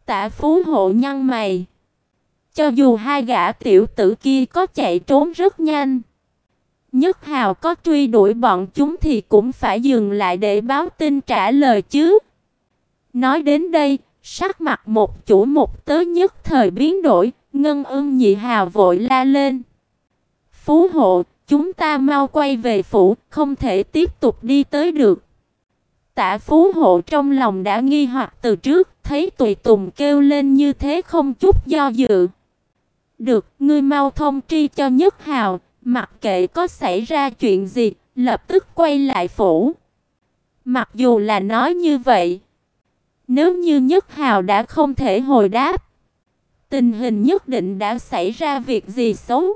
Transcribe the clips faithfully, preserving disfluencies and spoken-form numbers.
Tạ Phú Hộ nhăn mày. Cho dù hai gã tiểu tử kia có chạy trốn rất nhanh, Nhất Hào có truy đuổi bọn chúng thì cũng phải dừng lại để báo tin trả lời chứ. Nói đến đây, sắc mặt một chủ một tớ nhất thời biến đổi, Ngân Ưng Nhị Hào vội la lên. Phú Hộ, chúng ta mau quay về phủ, không thể tiếp tục đi tới được. Tạ Phú Hộ trong lòng đã nghi hoặc từ trước, thấy Tùy Tùng kêu lên như thế không chút do dự. Được, ngươi mau thông tri cho Nhất Hào, mặc kệ có xảy ra chuyện gì, lập tức quay lại phủ. Mặc dù là nói như vậy, nếu như Nhất Hào đã không thể hồi đáp, tình hình nhất định đã xảy ra việc gì xấu.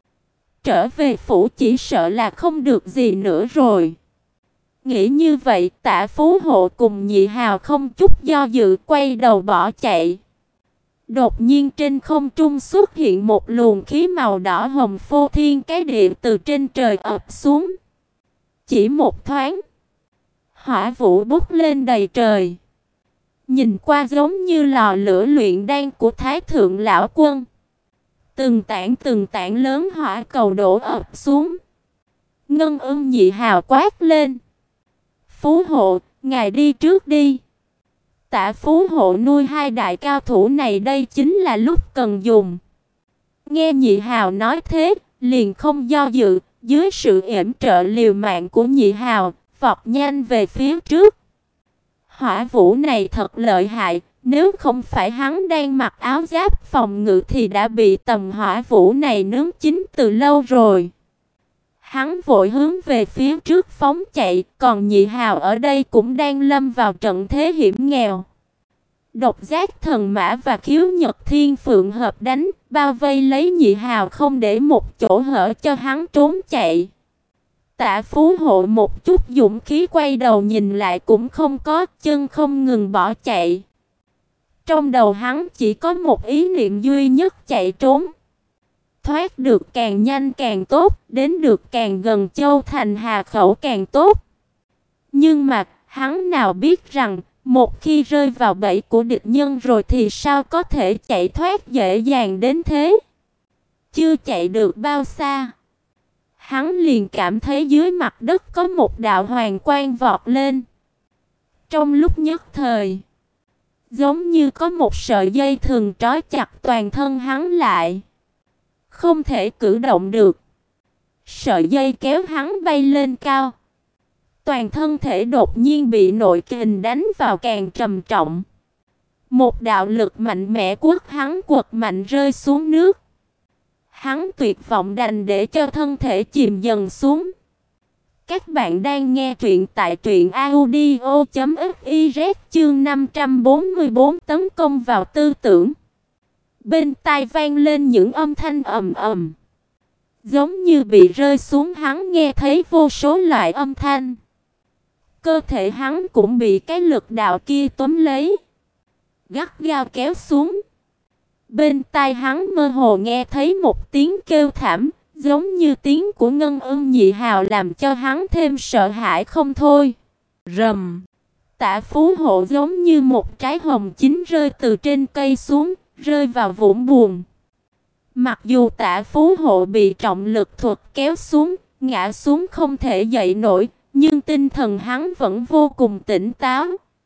Trở về phủ chỉ sợ là không được gì nữa rồi. Nghĩ như vậy, Tạ Phú Hộ cùng Nhị Hào không chút do dự quay đầu bỏ chạy. Đột nhiên trên không trung xuất hiện một luồng khí màu đỏ hồng phô thiên cái địa từ trên trời ập xuống. Chỉ một thoáng, hỏa vũ bốc lên đầy trời. Nhìn qua giống như lò lửa luyện đan của Thái Thượng Lão Quân. Từng tảng từng tảng lớn hỏa cầu đổ ập xuống. Ngân Ưng Nhị Hào quát lên. Phú Hộ, ngài đi trước đi. Tạ Phú Hộ nuôi hai đại cao thủ này đây chính là lúc cần dùng. Nghe Nhị Hào nói thế, liền không do dự, dưới sự yểm trợ liều mạng của Nhị Hào, vọt nhanh về phía trước. Hỏa vũ này thật lợi hại, nếu không phải hắn đang mặc áo giáp phòng ngự thì đã bị tầm hỏa vũ này nướng chín từ lâu rồi. Hắn vội hướng về phía trước phóng chạy, còn Nhị Hào ở đây cũng đang lâm vào trận thế hiểm nghèo. Độc Giác Thần Mã và Khiếu Nhật Thiên Phượng hợp đánh, bao vây lấy Nhị Hào không để một chỗ hở cho hắn trốn chạy. Tạ Phú Hộ một chút dũng khí quay đầu nhìn lại cũng không có, chân không ngừng bỏ chạy. Trong đầu hắn chỉ có một ý niệm duy nhất chạy trốn. Thoát được càng nhanh càng tốt, đến được càng gần Châu Thành Hà Khẩu càng tốt. Nhưng mà, hắn nào biết rằng, một khi rơi vào bẫy của địch nhân rồi thì sao có thể chạy thoát dễ dàng đến thế? Chưa chạy được bao xa, hắn liền cảm thấy dưới mặt đất có một đạo hoàng quang vọt lên. Trong lúc nhất thời, giống như có một sợi dây thừng trói chặt toàn thân hắn lại, không thể cử động được. Sợi dây kéo hắn bay lên cao. Toàn thân thể đột nhiên bị nội kình đánh vào càng trầm trọng. Một đạo lực mạnh mẽ quất hắn quật mạnh rơi xuống nước. Hắn tuyệt vọng đành để cho thân thể chìm dần xuống. Các bạn đang nghe truyện tại truyện audio chấm fiz chương năm trăm bốn mươi tư tấn công vào tư tưởng. Bên tai vang lên những âm thanh ầm ầm. Giống như bị rơi xuống, hắn nghe thấy vô số loại âm thanh. Cơ thể hắn cũng bị cái lực đạo kia túm lấy, gắt gao kéo xuống. Bên tai hắn mơ hồ nghe thấy một tiếng kêu thảm, giống như tiếng của Ngân Ưng Nhị Hào, làm cho hắn thêm sợ hãi không thôi. Rầm! Tạ Phú Hộ giống như một trái hồng chín rơi từ trên cây xuống, rơi vào vũng bùn. Mặc dù Tạ Phú Hộ bị trọng lực thuật kéo xuống, ngã xuống không thể dậy nổi, nhưng tinh thần hắn vẫn vô cùng tỉnh táo.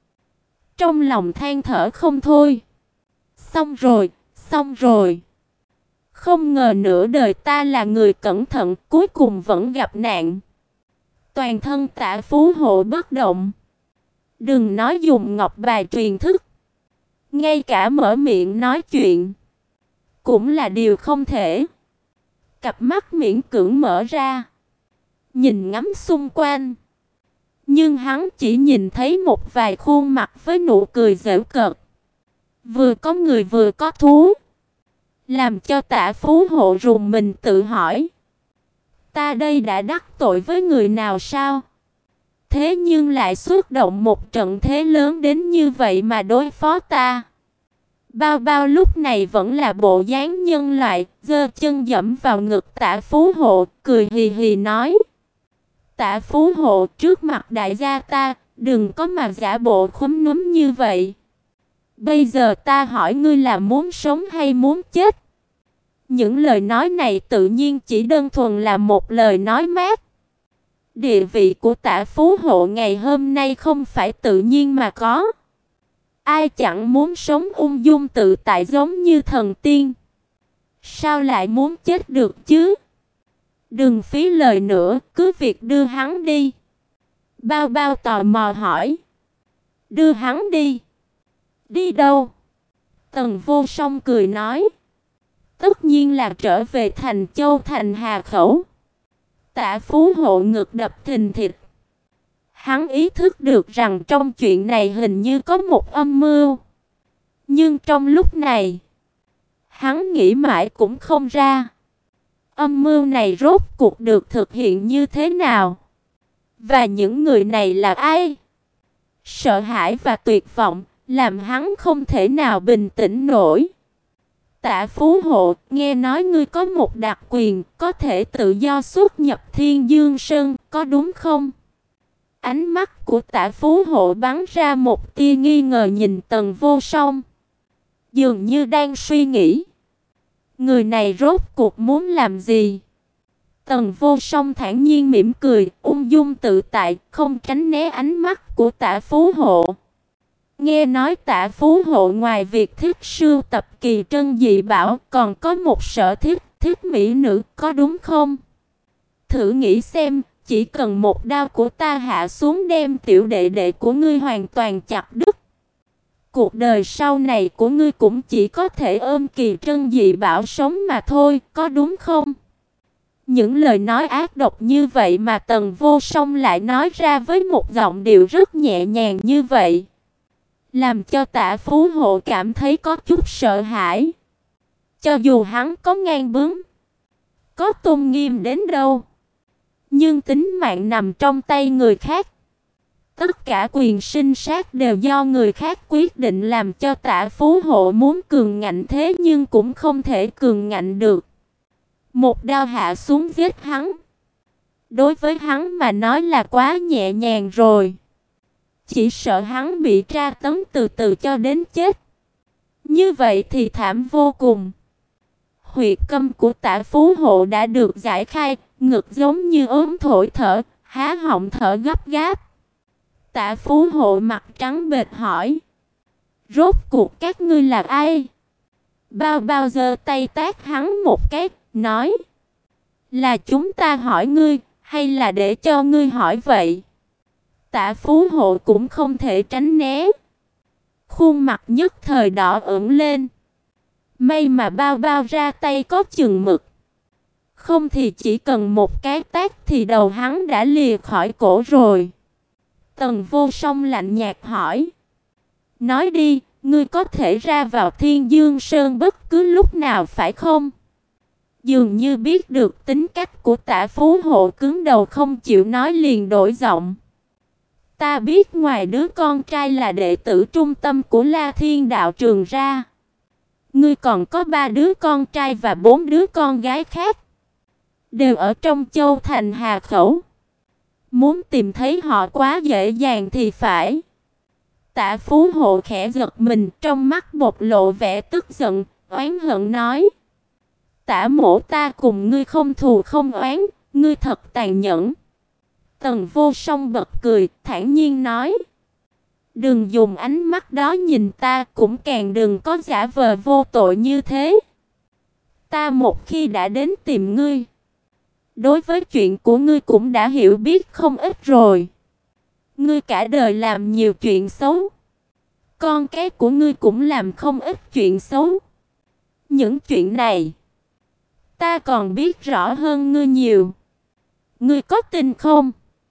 Trong lòng than thở không thôi. Xong rồi, xong rồi. Không ngờ nửa đời ta là người cẩn thận, cuối cùng vẫn gặp nạn. Toàn thân Tạ Phú Hộ bất động. Đừng nói dùng ngọc bài truyền thức, ngay cả mở miệng nói chuyện cũng là điều không thể. Cặp mắt miễn cưỡng mở ra, nhìn ngắm xung quanh. Nhưng hắn chỉ nhìn thấy một vài khuôn mặt với nụ cười giễu cợt. Vừa có người vừa có thú. Làm cho Tạ Phú Hộ rùng mình tự hỏi. Ta đây đã đắc tội với người nào sao? Thế nhưng lại xuất động một trận thế lớn đến như vậy mà đối phó ta. Bao bao lúc này vẫn là bộ dáng nhân loại, giơ chân dẫm vào ngực Tạ Phú Hộ, cười hì hì nói. Tạ Phú Hộ, trước mặt đại gia ta, đừng có mà giả bộ khúm núm như vậy. Bây giờ ta hỏi ngươi là muốn sống hay muốn chết? Những lời nói này tự nhiên chỉ đơn thuần là một lời nói mát. Địa vị của Tả Phú Hộ ngày hôm nay không phải tự nhiên mà có. Ai chẳng muốn sống ung dung tự tại giống như thần tiên. Sao lại muốn chết được chứ? Đừng phí lời nữa, cứ việc đưa hắn đi. Bao Bao tò mò hỏi. Đưa hắn đi? Đi đâu? Tần Vô Song cười nói. Tất nhiên là trở về thành Châu thành Hà Khẩu. Tả Phú Hộ ngực đập thình thịch. Hắn ý thức được rằng trong chuyện này hình như có một âm mưu. Nhưng trong lúc này, hắn nghĩ mãi cũng không ra. Âm mưu này rốt cuộc được thực hiện như thế nào? Và những người này là ai? Sợ hãi và tuyệt vọng làm hắn không thể nào bình tĩnh nổi. Tả Phú Hộ, nghe nói ngươi có một đặc quyền, có thể tự do xuất nhập Thiên Dương Sơn, có đúng không? Ánh mắt của Tả Phú Hộ bắn ra một tia nghi ngờ nhìn Tần Vô Song. Dường như đang suy nghĩ. Người này rốt cuộc muốn làm gì? Tần Vô Song thản nhiên mỉm cười, ung dung tự tại, không tránh né ánh mắt của Tả Phú Hộ. Nghe nói Tả Phú Hộ ngoài việc thích sưu tập kỳ trân dị bảo, còn có một sở thích, thích mỹ nữ, có đúng không? Thử nghĩ xem, chỉ cần một đao của ta hạ xuống đem tiểu đệ đệ của ngươi hoàn toàn chặt đứt. Cuộc đời sau này của ngươi cũng chỉ có thể ôm kỳ trân dị bảo sống mà thôi, có đúng không? Những lời nói ác độc như vậy mà Tần Vô Song lại nói ra với một giọng điệu rất nhẹ nhàng như vậy, làm cho Tả Phú Hộ cảm thấy có chút sợ hãi. Cho dù hắn có ngang bướng, có tôn nghiêm đến đâu, nhưng tính mạng nằm trong tay người khác. Tất cả quyền sinh sát đều do người khác quyết định, làm cho Tả Phú Hộ muốn cường ngạnh thế nhưng cũng không thể cường ngạnh được. Một đao hạ xuống giết hắn, đối với hắn mà nói là quá nhẹ nhàng rồi. Chỉ sợ hắn bị tra tấn từ từ cho đến chết. Như vậy thì thảm vô cùng. Huyệt câm của Tả Phú Hộ đã được giải khai, ngực giống như ốm thổi thở, há họng thở gấp gáp. Tả Phú Hộ mặt trắng bệch hỏi. Rốt cuộc các ngươi là ai? Bao Bao giơ tay tát hắn một cái, nói. Là chúng ta hỏi ngươi, hay là để cho ngươi hỏi vậy? Tả Phú Hộ cũng không thể tránh né. Khuôn mặt nhất thời đỏ ửng lên. May mà Bao Bao ra tay có chừng mực. Không thì chỉ cần một cái tát thì đầu hắn đã lìa khỏi cổ rồi. Tần Vô Song lạnh nhạt hỏi. Nói đi, ngươi có thể ra vào Thiên Dương Sơn bất cứ lúc nào phải không? Dường như biết được tính cách của Tả Phú Hộ cứng đầu không chịu nói, liền đổi giọng. Ta biết ngoài đứa con trai là đệ tử trung tâm của La Thiên Đạo Trường ra, ngươi còn có ba đứa con trai và bốn đứa con gái khác, đều ở trong Châu thành Hà Khẩu. Muốn tìm thấy họ quá dễ dàng thì phải. Tả Phú Hộ khẽ giật mình, trong mắt bộc lộ vẻ tức giận, oán hận nói. Tả mỗ ta cùng ngươi không thù không oán, ngươi thật tàn nhẫn. Tần Vô Song bật cười, thản nhiên nói. Đừng dùng ánh mắt đó nhìn ta, cũng càng đừng có giả vờ vô tội như thế. Ta một khi đã đến tìm ngươi, đối với chuyện của ngươi cũng đã hiểu biết không ít rồi. Ngươi cả đời làm nhiều chuyện xấu, con cái của ngươi cũng làm không ít chuyện xấu. Những chuyện này ta còn biết rõ hơn ngươi nhiều. Ngươi có tin không?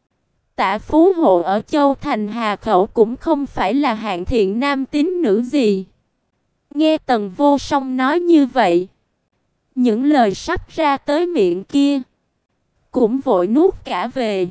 Tả Phú Hộ ở Châu thành Hà Khẩu cũng không phải là hạng thiện nam tín nữ gì. Nghe Tần Vô Song nói như vậy, những lời sắp ra tới miệng kia cũng vội nuốt cả về.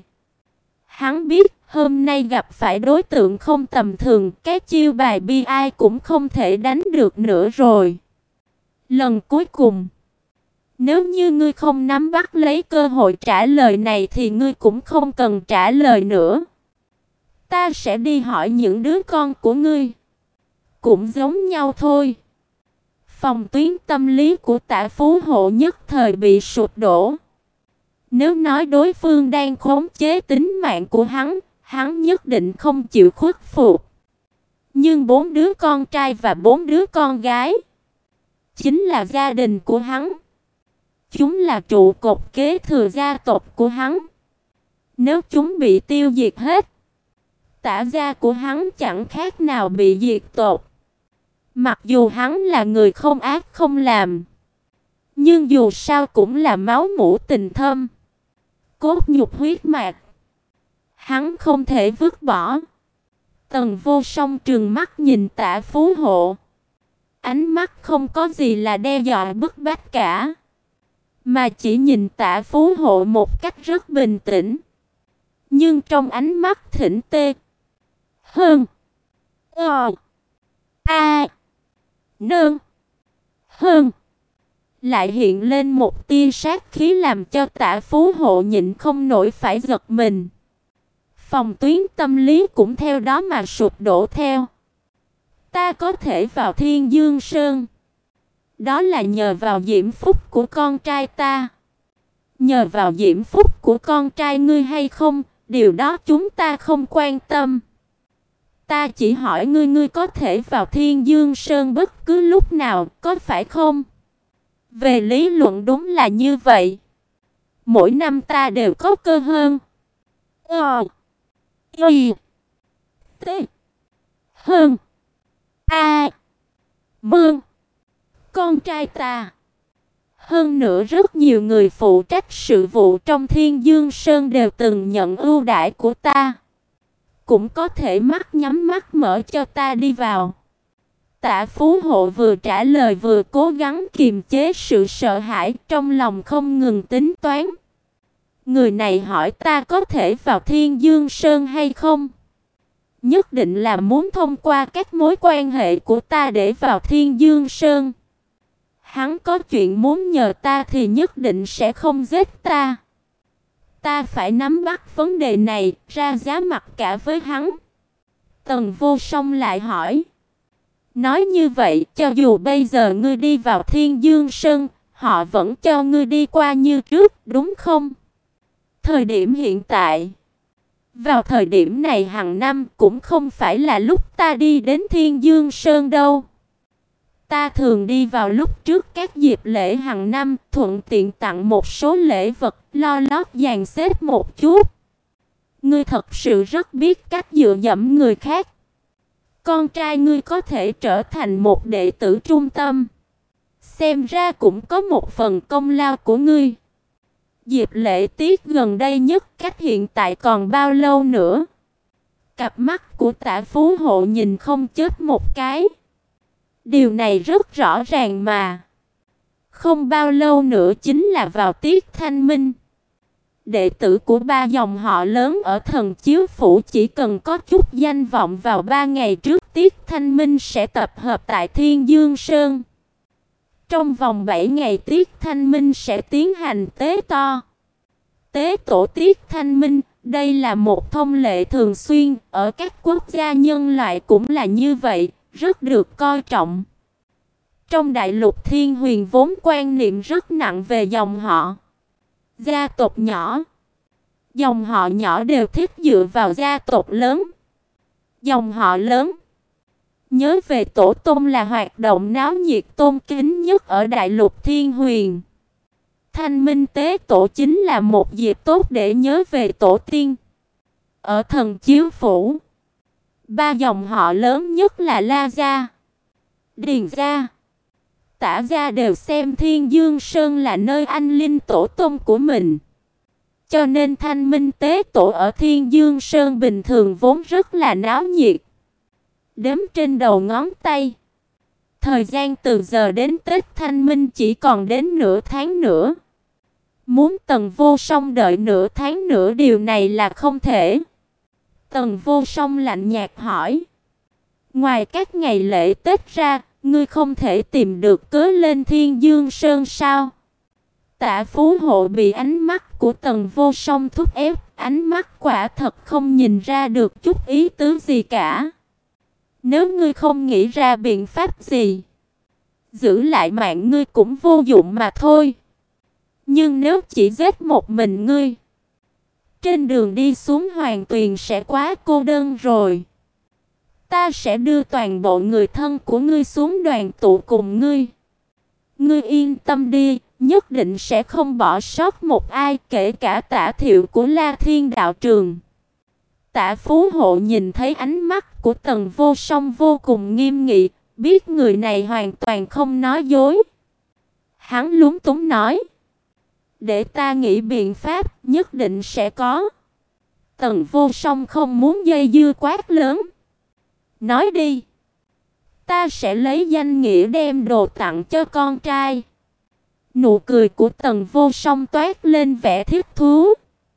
Hắn biết hôm nay gặp phải đối tượng không tầm thường, cái chiêu bài bi ai cũng không thể đánh được nữa rồi. Lần cuối cùng, nếu như ngươi không nắm bắt lấy cơ hội trả lời này thì ngươi cũng không cần trả lời nữa. Ta sẽ đi hỏi những đứa con của ngươi, cũng giống nhau thôi. Phòng tuyến tâm lý của Tạ Phú Hộ nhất thời bị sụp đổ. Nếu nói đối phương đang khống chế tính mạng của hắn, hắn nhất định không chịu khuất phục. Nhưng bốn đứa con trai và bốn đứa con gái chính là gia đình của hắn. Chúng là trụ cột kế thừa gia tộc của hắn. Nếu chúng bị tiêu diệt hết, Tạ gia của hắn chẳng khác nào bị diệt tộc. Mặc dù hắn là người không ác không làm, nhưng dù sao cũng là máu mủ tình thâm, cốt nhục huyết mạch, hắn không thể vứt bỏ. Tần Vô Song trừng mắt nhìn Tạ Phú Hộ, ánh mắt không có gì là đe dọa bức bách cả, mà chỉ nhìn Tạ Phú Hộ một cách rất bình tĩnh. Nhưng trong ánh mắt thỉnh tê hơn ờ a nương hơn lại hiện lên một tia sát khí, làm cho Tạ Phú Hộ nhịn không nổi phải giật mình. Phòng tuyến tâm lý cũng theo đó mà sụp đổ theo. Ta có thể vào Thiên Dương Sơn, đó là nhờ vào diễm phúc của con trai ta. Nhờ vào diễm phúc của con trai ngươi hay không, điều đó chúng ta không quan tâm. Ta chỉ hỏi ngươi, ngươi có thể vào Thiên Dương Sơn bất cứ lúc nào, có phải không? Về lý luận đúng là như vậy. Mỗi năm ta đều có cơ hơn Ờ Y T hơn A Mương con trai ta. Hơn nữa rất nhiều người phụ trách sự vụ trong Thiên Dương Sơn đều từng nhận ưu đãi của ta, cũng có thể mắt nhắm mắt mở cho ta đi vào. Tạ Phú Hộ vừa trả lời vừa cố gắng kiềm chế sự sợ hãi trong lòng, không ngừng tính toán. Người này hỏi ta có thể vào Thiên Dương Sơn hay không, nhất định là muốn thông qua các mối quan hệ của ta để vào Thiên Dương Sơn. Hắn có chuyện muốn nhờ ta thì nhất định sẽ không giết ta. Ta phải nắm bắt vấn đề này, ra giá mặt cả với hắn. Tần Vô Song lại hỏi. Nói như vậy, cho dù bây giờ ngươi đi vào Thiên Dương Sơn, họ vẫn cho ngươi đi qua như trước, đúng không? Thời điểm hiện tại, vào thời điểm này hàng năm cũng không phải là lúc ta đi đến Thiên Dương Sơn đâu. Ta thường đi vào lúc trước các dịp lễ hàng năm, thuận tiện tặng một số lễ vật, lo lót dàn xếp một chút. Ngươi thật sự rất biết cách dựa dẫm người khác. Con trai ngươi có thể trở thành một đệ tử trung tâm, xem ra cũng có một phần công lao của ngươi. Dịp lễ tiết gần đây nhất cách hiện tại còn bao lâu nữa? Cặp mắt của Tạ Phú Hộ nhìn không chớp một cái. Điều này rất rõ ràng mà. Không bao lâu nữa chính là vào tiết thanh minh. Đệ tử của ba dòng họ lớn ở Thần Chiếu Phủ chỉ cần có chút danh vọng vào ba ngày trước tiết thanh minh sẽ tập hợp tại Thiên Dương Sơn. Trong vòng bảy ngày tiết thanh minh sẽ tiến hành tế to. Tế tổ tiết thanh minh, đây là một thông lệ thường xuyên, ở các quốc gia nhân loại cũng là như vậy, rất được coi trọng. Trong đại lục Thiên Huyền vốn quan niệm rất nặng về dòng họ. Gia tộc nhỏ, dòng họ nhỏ đều thích dựa vào gia tộc lớn. Dòng họ lớn nhớ về tổ tông là hoạt động náo nhiệt tôn kính nhất ở đại lục Thiên Huyền. Thanh minh tế tổ chính là một dịp tốt để nhớ về tổ tiên. Ở Thần Chiếu Phủ, ba dòng họ lớn nhất là La gia, Điền gia, Tả gia đều xem Thiên Dương Sơn là nơi anh linh tổ tông của mình. Cho nên thanh minh tế tổ ở Thiên Dương Sơn bình thường vốn rất là náo nhiệt. Đếm trên đầu ngón tay. Thời gian từ giờ đến Tết Thanh Minh chỉ còn đến nửa tháng nữa. Muốn Tần Vô Song đợi nửa tháng nữa điều này là không thể. Tần Vô Song lạnh nhạt hỏi. Ngoài các ngày lễ Tết ra, ngươi không thể tìm được cớ lên Thiên Dương Sơn sao? Tạ Phú Hộ bị ánh mắt của Tần Vô Song thúc ép, ánh mắt quả thật không nhìn ra được chút ý tứ gì cả. Nếu ngươi không nghĩ ra biện pháp gì, giữ lại mạng ngươi cũng vô dụng mà thôi. Nhưng nếu chỉ giết một mình ngươi, trên đường đi xuống Hoàng Tuyền sẽ quá cô đơn rồi. Ta sẽ đưa toàn bộ người thân của ngươi xuống đoàn tụ cùng ngươi. Ngươi yên tâm đi, nhất định sẽ không bỏ sót một ai, kể cả Tả Thiệu của La Thiên đạo trường. Tả Phú Hộ nhìn thấy ánh mắt của Tần Vô Song vô cùng nghiêm nghị, biết người này hoàn toàn không nói dối. Hắn lúng túng nói: để ta nghĩ biện pháp, nhất định sẽ có. Tần Vô Song không muốn dây dưa quát lớn: nói đi, ta sẽ lấy danh nghĩa đem đồ tặng cho con trai. Nụ cười của Tần Vô Song toát lên vẻ thích thú: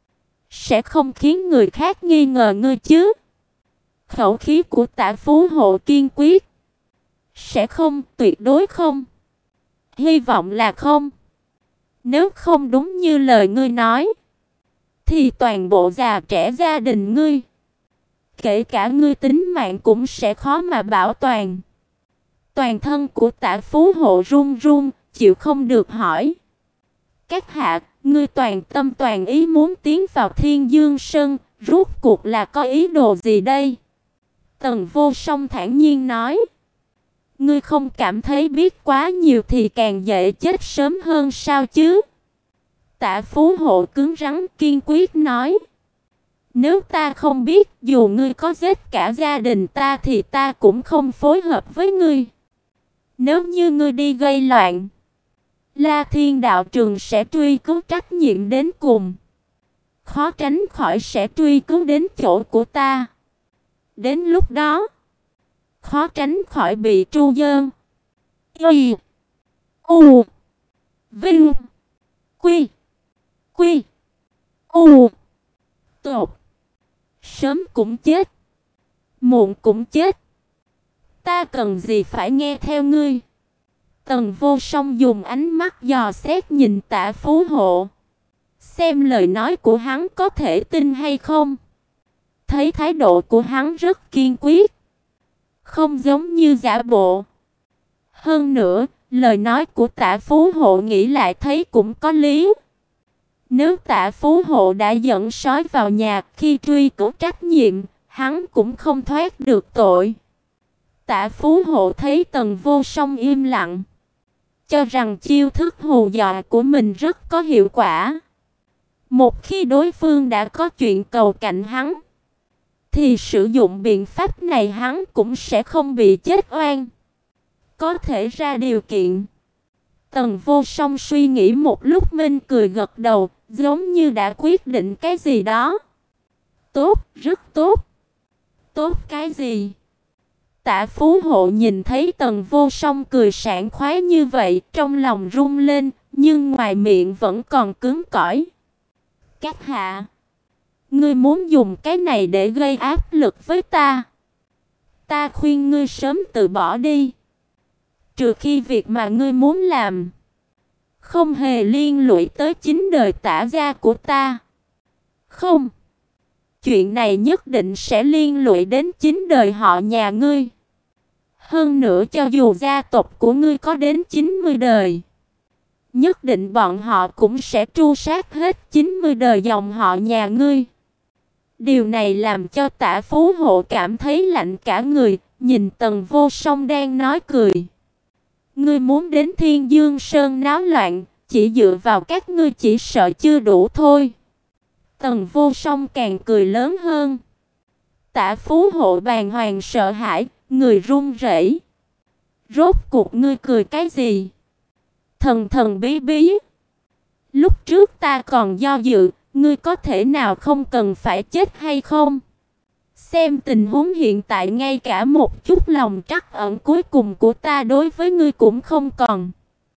sẽ không khiến người khác nghi ngờ ngươi chứ? Khẩu khí của Tả Phú Hộ kiên quyết: sẽ không, tuyệt đối không. Hy vọng là không. Nếu không đúng như lời ngươi nói, thì toàn bộ già trẻ gia đình ngươi, kể cả ngươi tính mạng cũng sẽ khó mà bảo toàn. Toàn thân của Tả Phú Hộ run run, chịu không được hỏi: các hạ, ngươi toàn tâm toàn ý muốn tiến vào Thiên Dương Sơn, rốt cuộc là có ý đồ gì đây? Tần Vô Song thản nhiên nói: ngươi không cảm thấy biết quá nhiều thì càng dễ chết sớm hơn sao chứ? Tả Phú Hộ cứng rắn kiên quyết nói: nếu ta không biết, dù ngươi có giết cả gia đình ta thì ta cũng không phối hợp với ngươi. Nếu như ngươi đi gây loạn, La Thiên đạo trường sẽ truy cứu trách nhiệm đến cùng, khó tránh khỏi sẽ truy cứu đến chỗ của ta. Đến lúc đó, khó tránh khỏi bị tru dơn. Y U Vinh Quy Quy U Tột. Sớm cũng chết, muộn cũng chết. Ta cần gì phải nghe theo ngươi? Tần Vô Song dùng ánh mắt dò xét nhìn Tả Phú Hộ, xem lời nói của hắn có thể tin hay không. Thấy thái độ của hắn rất kiên quyết, không giống như giả bộ. Hơn nữa, lời nói của Tả Phú Hộ nghĩ lại thấy cũng có lý. Nếu Tả Phú Hộ đã dẫn sói vào nhà khi truy cứu trách nhiệm, hắn cũng không thoát được tội. Tả Phú Hộ thấy Tần Vô Song im lặng, cho rằng chiêu thức hù dọa của mình rất có hiệu quả. Một khi đối phương đã có chuyện cầu cạnh hắn, thì sử dụng biện pháp này hắn cũng sẽ không bị chết oan. Có thể ra điều kiện. Tần Vô Song suy nghĩ một lúc minh cười gật đầu, giống như đã quyết định cái gì đó. Tốt, rất tốt. Tốt cái gì? Tả Phú Hộ nhìn thấy Tần Vô Song cười sảng khoái như vậy, trong lòng rung lên, nhưng ngoài miệng vẫn còn cứng cỏi. Các hạ, ngươi muốn dùng cái này để gây áp lực với ta? Ta khuyên ngươi sớm từ bỏ đi. Trừ khi việc mà ngươi muốn làm không hề liên lụy tới chính đời Tả gia của ta. Không, chuyện này nhất định sẽ liên lụy đến chính đời họ nhà ngươi. Hơn nữa, cho dù gia tộc của ngươi có đến chín mươi đời, nhất định bọn họ cũng sẽ tru sát hết chín mươi đời dòng họ nhà ngươi. Điều này làm cho Tả Phú Hộ cảm thấy lạnh cả người, nhìn Tần Vô Song đang nói cười. Ngươi muốn đến Thiên Dương Sơn náo loạn, chỉ dựa vào các ngươi chỉ sợ chưa đủ thôi. Tần Vô Song càng cười lớn hơn. Tả Phú Hộ bàng hoàng sợ hãi, người run rẩy. Rốt cuộc ngươi cười cái gì? Thần thần bí bí. Lúc trước ta còn do dự, ngươi có thể nào không cần phải chết hay không? Xem tình huống hiện tại, ngay cả một chút lòng trắc ẩn cuối cùng của ta đối với ngươi cũng không còn.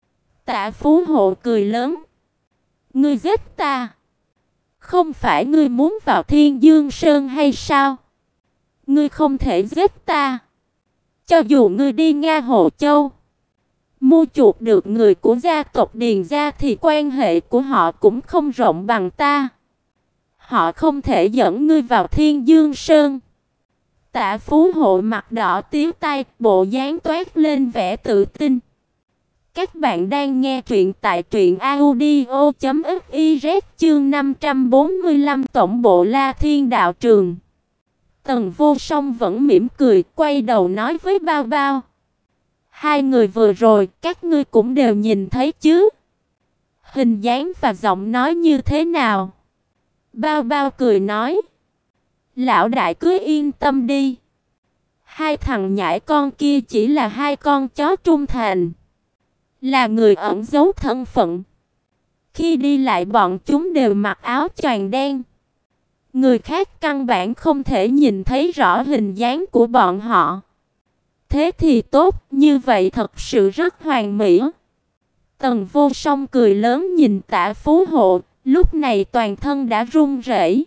Tả Phú Hộ cười lớn. Ngươi giết ta? Không phải ngươi muốn vào Thiên Dương Sơn hay sao? Ngươi không thể giết ta. Cho dù ngươi đi Nga Hồ Châu, mua chuộc được người của gia tộc Điền gia, thì quan hệ của họ cũng không rộng bằng ta. Họ không thể dẫn ngươi vào Thiên Dương Sơn. Tạ Phú Hộ mặt đỏ tía tai, bộ dáng toát lên vẻ tự tin. Các bạn đang nghe truyện tại truyện audio chấm fiz chương năm trăm bốn mươi lăm tổng bộ La Thiên Đạo Trường. Tần Vô Song vẫn mỉm cười, quay đầu nói với Bao Bao. Hai người vừa rồi, các ngươi cũng đều nhìn thấy chứ? Hình dáng và giọng nói như thế nào? Bao Bao cười nói. Lão đại cứ yên tâm đi. Hai thằng nhãi con kia chỉ là hai con chó trung thành. Là người ẩn giấu thân phận. Khi đi lại bọn chúng đều mặc áo choàng đen. Người khác căn bản không thể nhìn thấy rõ hình dáng của bọn họ. Thế thì tốt, như vậy thật sự rất hoàn mỹ. Tần Vô Song cười lớn nhìn Tạ Phú Hộ, lúc này toàn thân đã run rẩy.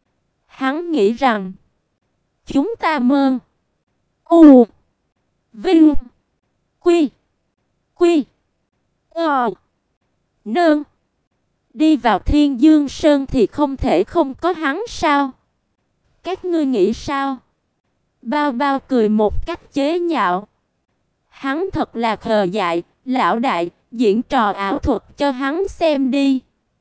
Hắn nghĩ rằng chúng ta mơ U Vinh Quy Quy Ờ Nương đi vào Thiên Dương Sơn thì không thể không có hắn sao? Các ngươi nghĩ sao? Bao Bao cười một cách chế nhạo. Hắn thật là khờ dại, lão đại, diễn trò ảo thuật cho hắn xem đi.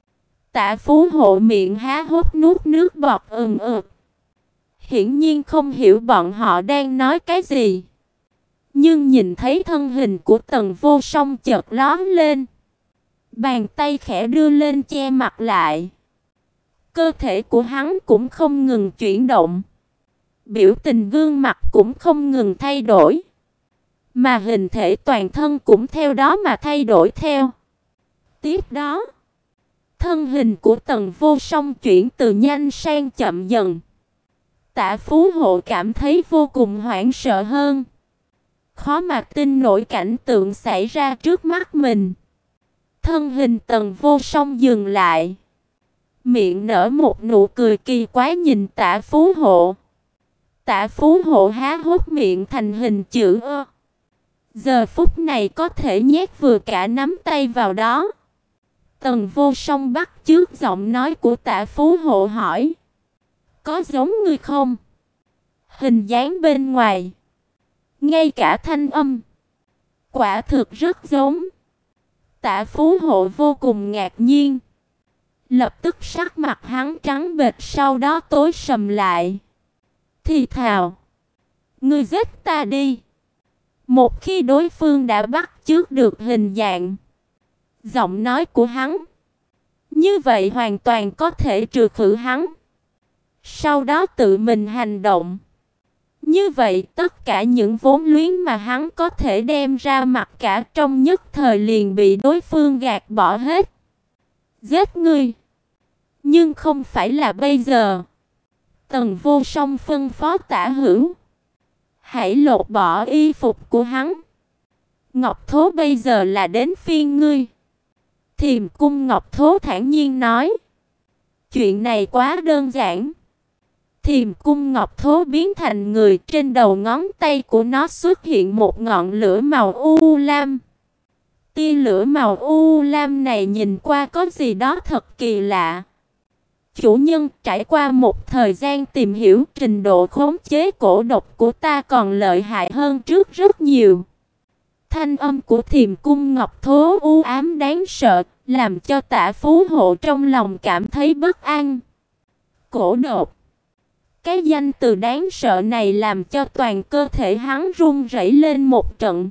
Tạ Phú Hộ miệng há hốc nuốt nước bọt ừng ực. Hiển nhiên không hiểu bọn họ đang nói cái gì. Nhưng nhìn thấy thân hình của Tần Vô Song chợt lóe lên. Bàn tay khẽ đưa lên che mặt lại. Cơ thể của hắn cũng không ngừng chuyển động. Biểu tình gương mặt cũng không ngừng thay đổi. Mà hình thể toàn thân cũng theo đó mà thay đổi theo. Tiếp đó, thân hình của Tần Vô Song chuyển từ nhanh sang chậm dần. Tạ Phú Hộ cảm thấy vô cùng hoảng sợ hơn. Khó mà tin nổi cảnh tượng xảy ra trước mắt mình. Thân hình Tần Vô Song dừng lại. Miệng nở một nụ cười kỳ quái nhìn Tạ Phú Hộ. Tạ Phú Hộ há hốc miệng thành hình chữ ơ. Giờ phút này có thể nhét vừa cả nắm tay vào đó. Tần Vô Song bắt chước giọng nói của Tạ Phú Hộ hỏi. Có giống ngươi không? Hình dáng bên ngoài. Ngay cả thanh âm. Quả thực rất giống. Tạ Phú Hộ vô cùng ngạc nhiên. Lập tức sắc mặt hắn trắng bệch, sau đó tối sầm lại. Thì thào. Ngươi giết ta đi. Một khi đối phương đã bắt chước được hình dạng, giọng nói của hắn, như vậy hoàn toàn có thể trừ khử hắn. Sau đó tự mình hành động. Như vậy tất cả những vốn liếng mà hắn có thể đem ra mặt cả trong nhất thời liền bị đối phương gạt bỏ hết. Giết ngươi. Nhưng không phải là bây giờ. Tần Vô Song phân phó Tả Hữu. Hãy lột bỏ y phục của hắn. Ngọc Thố bây giờ là đến phiên ngươi. Thiềm Cung Ngọc Thố thản nhiên nói. Chuyện này quá đơn giản. Thiềm Cung Ngọc Thố biến thành người, trên đầu ngón tay của nó xuất hiện một ngọn lửa màu u lam. Tia lửa màu u lam này nhìn qua có gì đó thật kỳ lạ. Chủ nhân, trải qua một thời gian tìm hiểu, trình độ khống chế cổ độc của ta còn lợi hại hơn trước rất nhiều. Thanh âm của Thiềm Cung Ngọc Thố u ám đáng sợ, làm cho Tạ Phú Hộ trong lòng cảm thấy bất an. Cổ độc. Cái danh từ đáng sợ này làm cho toàn cơ thể hắn run rẩy lên một trận.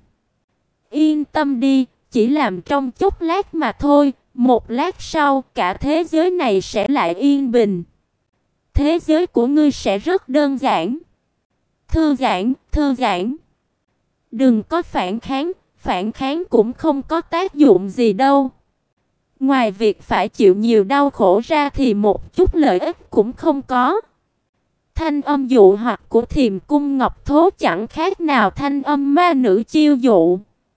Yên tâm đi, chỉ làm trong chốc lát mà thôi. Một lát sau, cả thế giới này sẽ lại yên bình. Thế giới của ngươi sẽ rất đơn giản. Thư giãn, thư giãn. Đừng có phản kháng, phản kháng cũng không có tác dụng gì đâu. Ngoài việc phải chịu nhiều đau khổ ra thì một chút lợi ích cũng không có. Thanh âm dụ hoặc của Thiềm Cung Ngọc Thố chẳng khác nào thanh âm ma nữ chiêu dụ.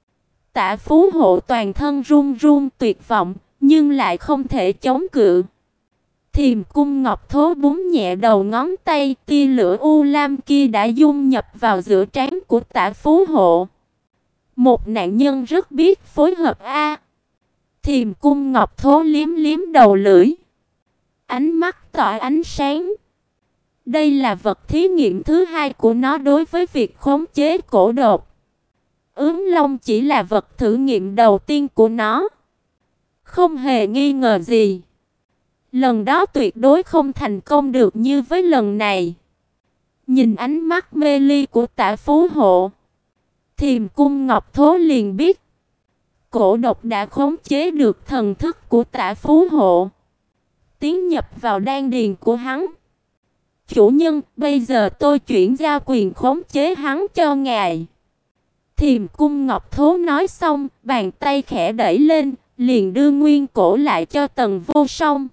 Tạ Phú Hộ toàn thân run run tuyệt vọng, nhưng lại không thể chống cự. Thiềm Cung Ngọc Thố búng nhẹ đầu ngón tay, tia lửa u lam kia đã dung nhập vào giữa trán của Tạ Phú Hộ. Một nạn nhân rất biết phối hợp a. Thiềm Cung Ngọc Thố liếm liếm đầu lưỡi, ánh mắt tỏa ánh sáng. Đây là vật thí nghiệm thứ hai của nó đối với việc khống chế cổ độc. Ướm Long chỉ là vật thử nghiệm đầu tiên của nó. Không hề nghi ngờ gì. Lần đó tuyệt đối không thành công được như với lần này. Nhìn ánh mắt mê ly của Tả Phú Hộ, Thiềm Cung Ngọc Thố liền biết cổ độc đã khống chế được thần thức của Tả Phú Hộ, tiến nhập vào đan điền của hắn. Chủ nhân, bây giờ tôi chuyển giao quyền khống chế hắn cho ngài. Thiềm Cung Ngọc Thố nói xong, bàn tay khẽ đẩy lên, liền đưa nguyên cổ lại cho Tần Vô Song.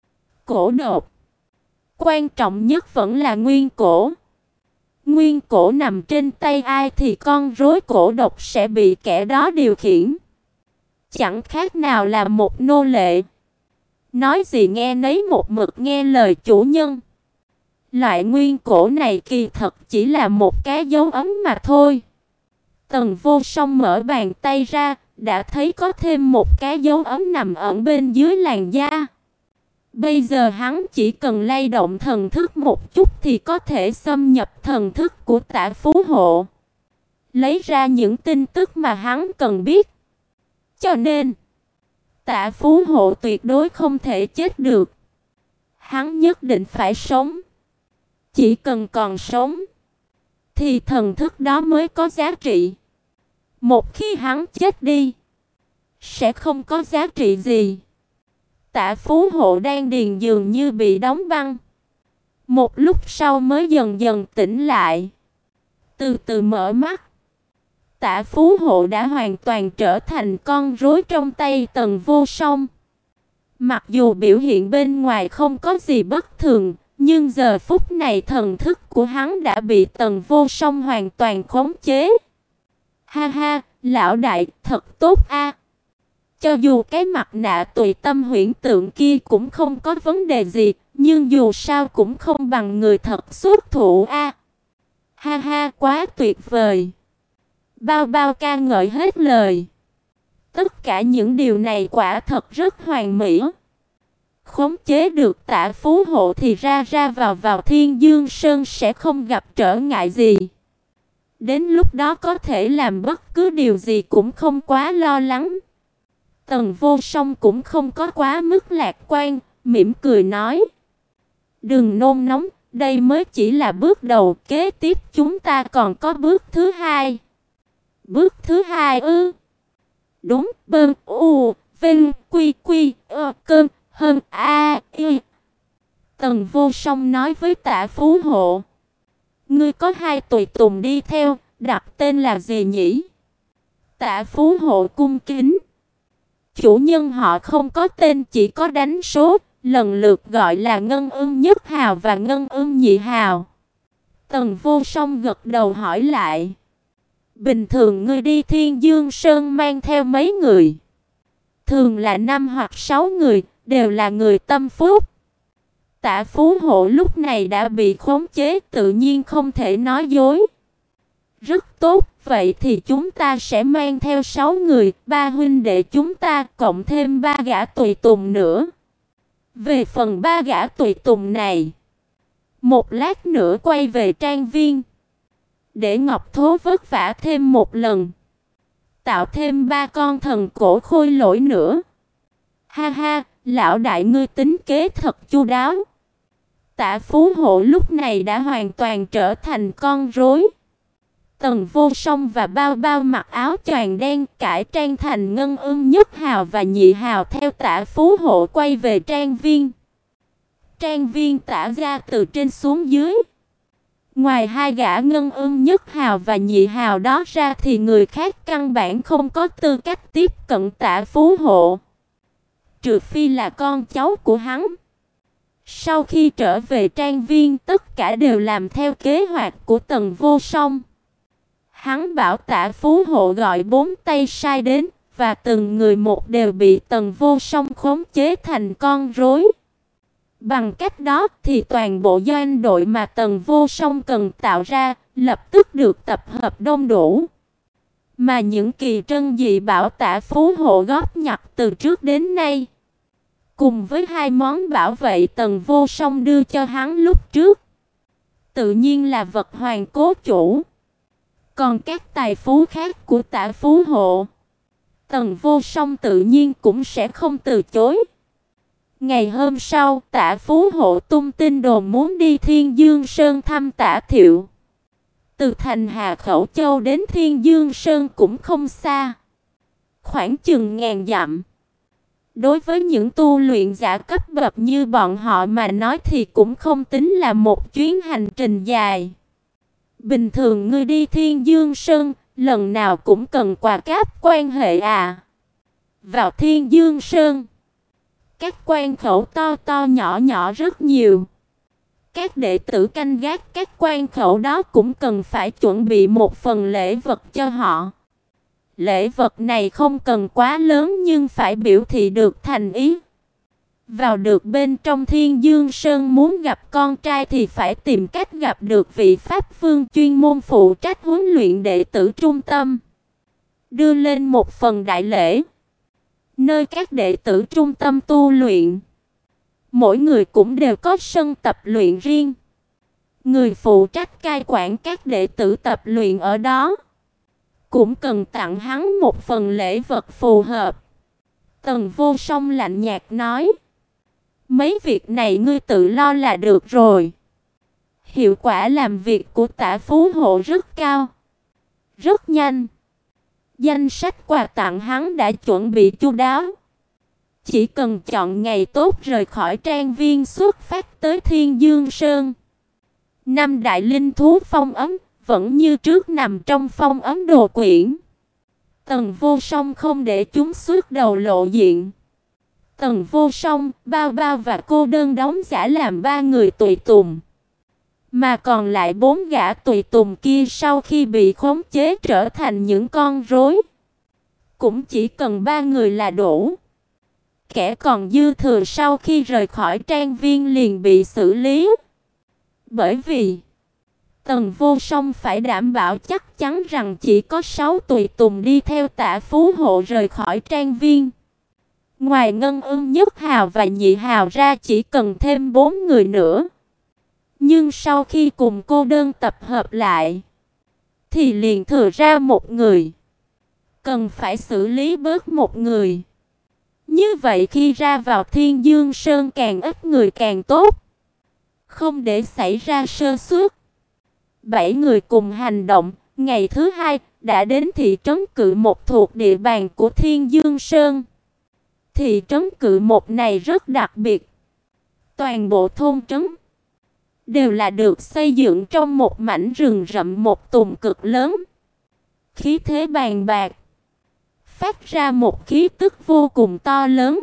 Cổ độc, quan trọng nhất vẫn là nguyên cổ. Nguyên cổ nằm trên tay ai thì con rối cổ độc sẽ bị kẻ đó điều khiển. Chẳng khác nào là một nô lệ. Nói gì nghe nấy, một mực nghe lời chủ nhân. Loại nguyên cổ này kỳ thật chỉ là một cái dấu ấn mà thôi. Tần Vô Song mở bàn tay ra, đã thấy có thêm một cái dấu ấn nằm ẩn bên dưới làn da. Bây giờ hắn chỉ cần lay động thần thức một chút thì có thể xâm nhập thần thức của Tả Phú Hộ, lấy ra những tin tức mà hắn cần biết. Cho nên, Tả Phú Hộ tuyệt đối không thể chết được. Hắn nhất định phải sống. Chỉ cần còn sống, thì thần thức đó mới có giá trị. Một khi hắn chết đi, sẽ không có giá trị gì. Tả Phú Hộ đan điền dường như bị đóng băng. Một lúc sau mới dần dần tỉnh lại, từ từ mở mắt. Tả Phú Hộ đã hoàn toàn trở thành con rối trong tay Tần Vô Song. Mặc dù biểu hiện bên ngoài không có gì bất thường, nhưng giờ phút này thần thức của hắn đã bị Tần Vô Song hoàn toàn khống chế. Ha ha, lão đại, thật tốt a. Cho dù cái mặt nạ tùy tâm huyễn tượng kia cũng không có vấn đề gì, nhưng dù sao cũng không bằng người thật xuất thủ a. Ha ha, quá tuyệt vời. Bao Bao ca ngợi hết lời. Tất cả những điều này quả thật rất hoàn mỹ. Khống chế được Tả Phú Hộ thì ra ra vào vào Thiên Dương Sơn sẽ không gặp trở ngại gì. Đến lúc đó có thể làm bất cứ điều gì cũng không quá lo lắng. Tần Vô Song cũng không có quá mức lạc quan, mỉm cười nói: đừng nôn nóng, đây mới chỉ là bước đầu, kế tiếp chúng ta còn có bước thứ hai. Bước thứ hai ư? Đúng, bơn u, vinh, quy quy, ơ, cơn, hơn a, y. Tần Vô Song nói với Tả Phú Hộ: ngươi có hai tùy tùng đi theo, đặt tên là gì nhỉ? Tả Phú Hộ cung kính: chủ nhân họ không có tên, chỉ có đánh số, lần lượt gọi là Ngân Ưng Nhất Hào và Ngân Ưng Nhị Hào. Tần Vô Song gật đầu hỏi lại: bình thường ngươi đi Thiên Dương Sơn mang theo mấy người? Thường là năm hoặc sáu người, đều là người tâm phúc. Tả Phú Hộ lúc này đã bị khống chế, tự nhiên không thể nói dối. Rất tốt, vậy thì chúng ta sẽ mang theo sáu người, ba huynh đệ chúng ta, cộng thêm ba gã tùy tùng nữa. Về phần ba gã tùy tùng này, một lát nữa quay về trang viên, để Ngọc Thố vất vả thêm một lần, tạo thêm ba con thần cổ khôi lỗi nữa. Ha ha, lão đại ngươi tính kế thật chu đáo. Tả Phú Hộ lúc này đã hoàn toàn trở thành con rối. Tần Vô Song và Bao Bao mặc áo choàng đen, cải trang thành Ngân Ưng Nhất Hào và Nhị Hào, theo Tả Phú Hộ quay về trang viên. Trang viên tả ra từ trên xuống dưới. Ngoài hai gã Ngân Ưng Nhất Hào và Nhị Hào đó ra thì người khác căn bản không có tư cách tiếp cận Tả Phú Hộ, trừ phi là con cháu của hắn. Sau khi trở về trang viên, tất cả đều làm theo kế hoạch của Tần Vô Song. Hắn bảo Tả Phú Hộ gọi bốn tay sai đến, và từng người một đều bị Tần Vô Song khống chế thành con rối. Bằng cách đó thì toàn bộ doanh đội mà Tần Vô Song cần tạo ra lập tức được tập hợp đông đủ. Mà những kỳ trân dị bảo Tả Phú Hộ góp nhặt từ trước đến nay, cùng với hai món bảo vệ Tần Vô Song đưa cho hắn lúc trước, tự nhiên là vật hoàng cố chủ. Còn các tài phú khác của Tả Phú Hộ, Tần Vô Song tự nhiên cũng sẽ không từ chối. Ngày hôm sau, Tả Phú Hộ tung tin đồn muốn đi Thiên Dương Sơn thăm Tả Thiệu. Từ thành Hà Khẩu Châu đến Thiên Dương Sơn cũng không xa, khoảng chừng ngàn dặm. Đối với những tu luyện giả cấp bậc như bọn họ mà nói thì cũng không tính là một chuyến hành trình dài. Bình thường ngươi đi Thiên Dương Sơn, lần nào cũng cần quà cáp quan hệ à? Vào Thiên Dương Sơn, các quan khẩu to to nhỏ nhỏ rất nhiều. Các đệ tử canh gác các quan khẩu đó cũng cần phải chuẩn bị một phần lễ vật cho họ. Lễ vật này không cần quá lớn nhưng phải biểu thị được thành ý. Vào được bên trong Thiên Dương Sơn muốn gặp con trai thì phải tìm cách gặp được vị Pháp Vương chuyên môn phụ trách huấn luyện đệ tử trung tâm. Đưa lên một phần đại lễ, nơi các đệ tử trung tâm tu luyện. Mỗi người cũng đều có sân tập luyện riêng. Người phụ trách cai quản các đệ tử tập luyện ở đó cũng cần tặng hắn một phần lễ vật phù hợp. Tần Vô Song lạnh nhạt nói: mấy việc này ngươi tự lo là được rồi. Hiệu quả làm việc của Tả Phú Hộ rất cao, rất nhanh. Danh sách quà tặng hắn đã chuẩn bị chu đáo. Chỉ cần chọn ngày tốt rời khỏi trang viên xuất phát tới Thiên Dương Sơn. Năm đại linh thú phong ấm vẫn như trước nằm trong phong ấm đồ quyển. Tần Vô Song không để chúng xuất đầu lộ diện. Tần Vô Song, Bao Bao và Cô Đơn đóng giả làm ba người tùy tùng. Mà còn lại bốn gã tùy tùng kia sau khi bị khống chế trở thành những con rối. Cũng chỉ cần ba người là đủ. Kẻ còn dư thừa sau khi rời khỏi trang viên liền bị xử lý. Bởi vì Tần Vô Song phải đảm bảo chắc chắn rằng chỉ có sáu tùy tùng đi theo Tả Phú Hộ rời khỏi trang viên. Ngoài Ngân Ưng Nhất Hào và Nhị Hào ra chỉ cần thêm bốn người nữa. Nhưng sau khi cùng Cô Đơn tập hợp lại thì liền thừa ra một người. Cần phải xử lý bớt một người. Như vậy khi ra vào Thiên Dương Sơn càng ít người càng tốt, không để xảy ra sơ suất. Bảy người cùng hành động, ngày thứ hai đã đến thị trấn Cự Một thuộc địa bàn của Thiên Dương Sơn. Thị trấn Cự Một này rất đặc biệt. Toàn bộ thôn trấn đều là được xây dựng trong một mảnh rừng rậm một tùng cực lớn. Khí thế bàn bạc, phát ra một khí tức vô cùng to lớn.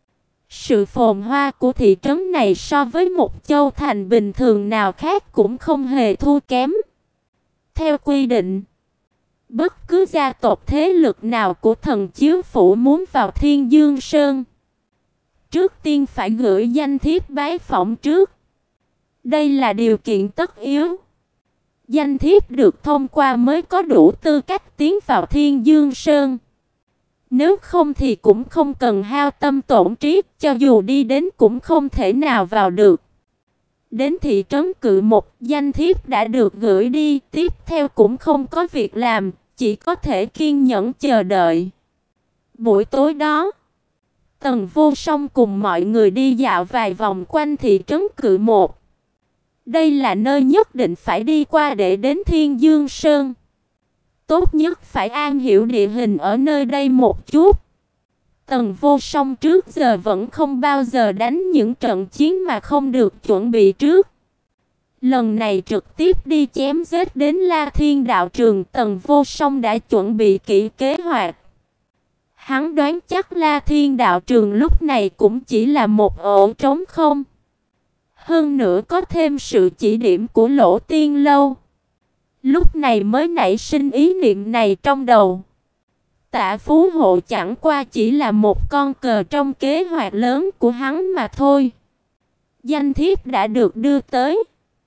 Sự phồn hoa của thị trấn này so với một châu thành bình thường nào khác cũng không hề thua kém. Theo quy định, bất cứ gia tộc thế lực nào của thần chiếu phủ muốn vào Thiên Dương Sơn, trước tiên phải gửi danh thiếp bái phỏng trước. Đây là điều kiện tất yếu. Danh thiếp được thông qua mới có đủ tư cách tiến vào Thiên Dương Sơn. Nếu không thì cũng không cần hao tâm tổn trí, cho dù đi đến cũng không thể nào vào được. Đến thị trấn Cự Một, danh thiếp đã được gửi đi, tiếp theo cũng không có việc làm, chỉ có thể kiên nhẫn chờ đợi. Buổi tối đó, Tần Vô Song cùng mọi người đi dạo vài vòng quanh thị trấn Cự Một. Đây là nơi nhất định phải đi qua để đến Thiên Dương Sơn. Tốt nhất phải am hiểu địa hình ở nơi đây một chút. Tần Vô Song trước giờ vẫn không bao giờ đánh những trận chiến mà không được chuẩn bị trước. Lần này trực tiếp đi chém giết đến La Thiên đạo trường, Tần Vô Song đã chuẩn bị kỹ kế hoạch. Hắn đoán chắc La Thiên đạo trường lúc này cũng chỉ là một ổ trống không. Hơn nữa có thêm sự chỉ điểm của Lỗ Tiên Lâu. Lúc này mới nảy sinh ý niệm này trong đầu. Tả Phú Hộ chẳng qua chỉ là một con cờ trong kế hoạch lớn của hắn mà thôi. Danh thiếp đã được đưa tới.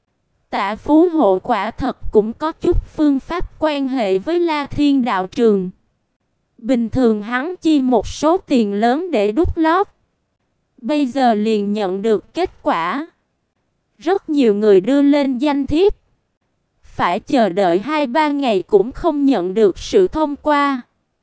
Tả Phú Hộ quả thật cũng có chút phương pháp quan hệ với La Thiên đạo trường. Bình thường hắn chi một số tiền lớn để đút lót. Bây giờ liền nhận được kết quả. Rất nhiều người đưa lên danh thiếp, phải chờ đợi hai ba ngày cũng không nhận được sự thông qua.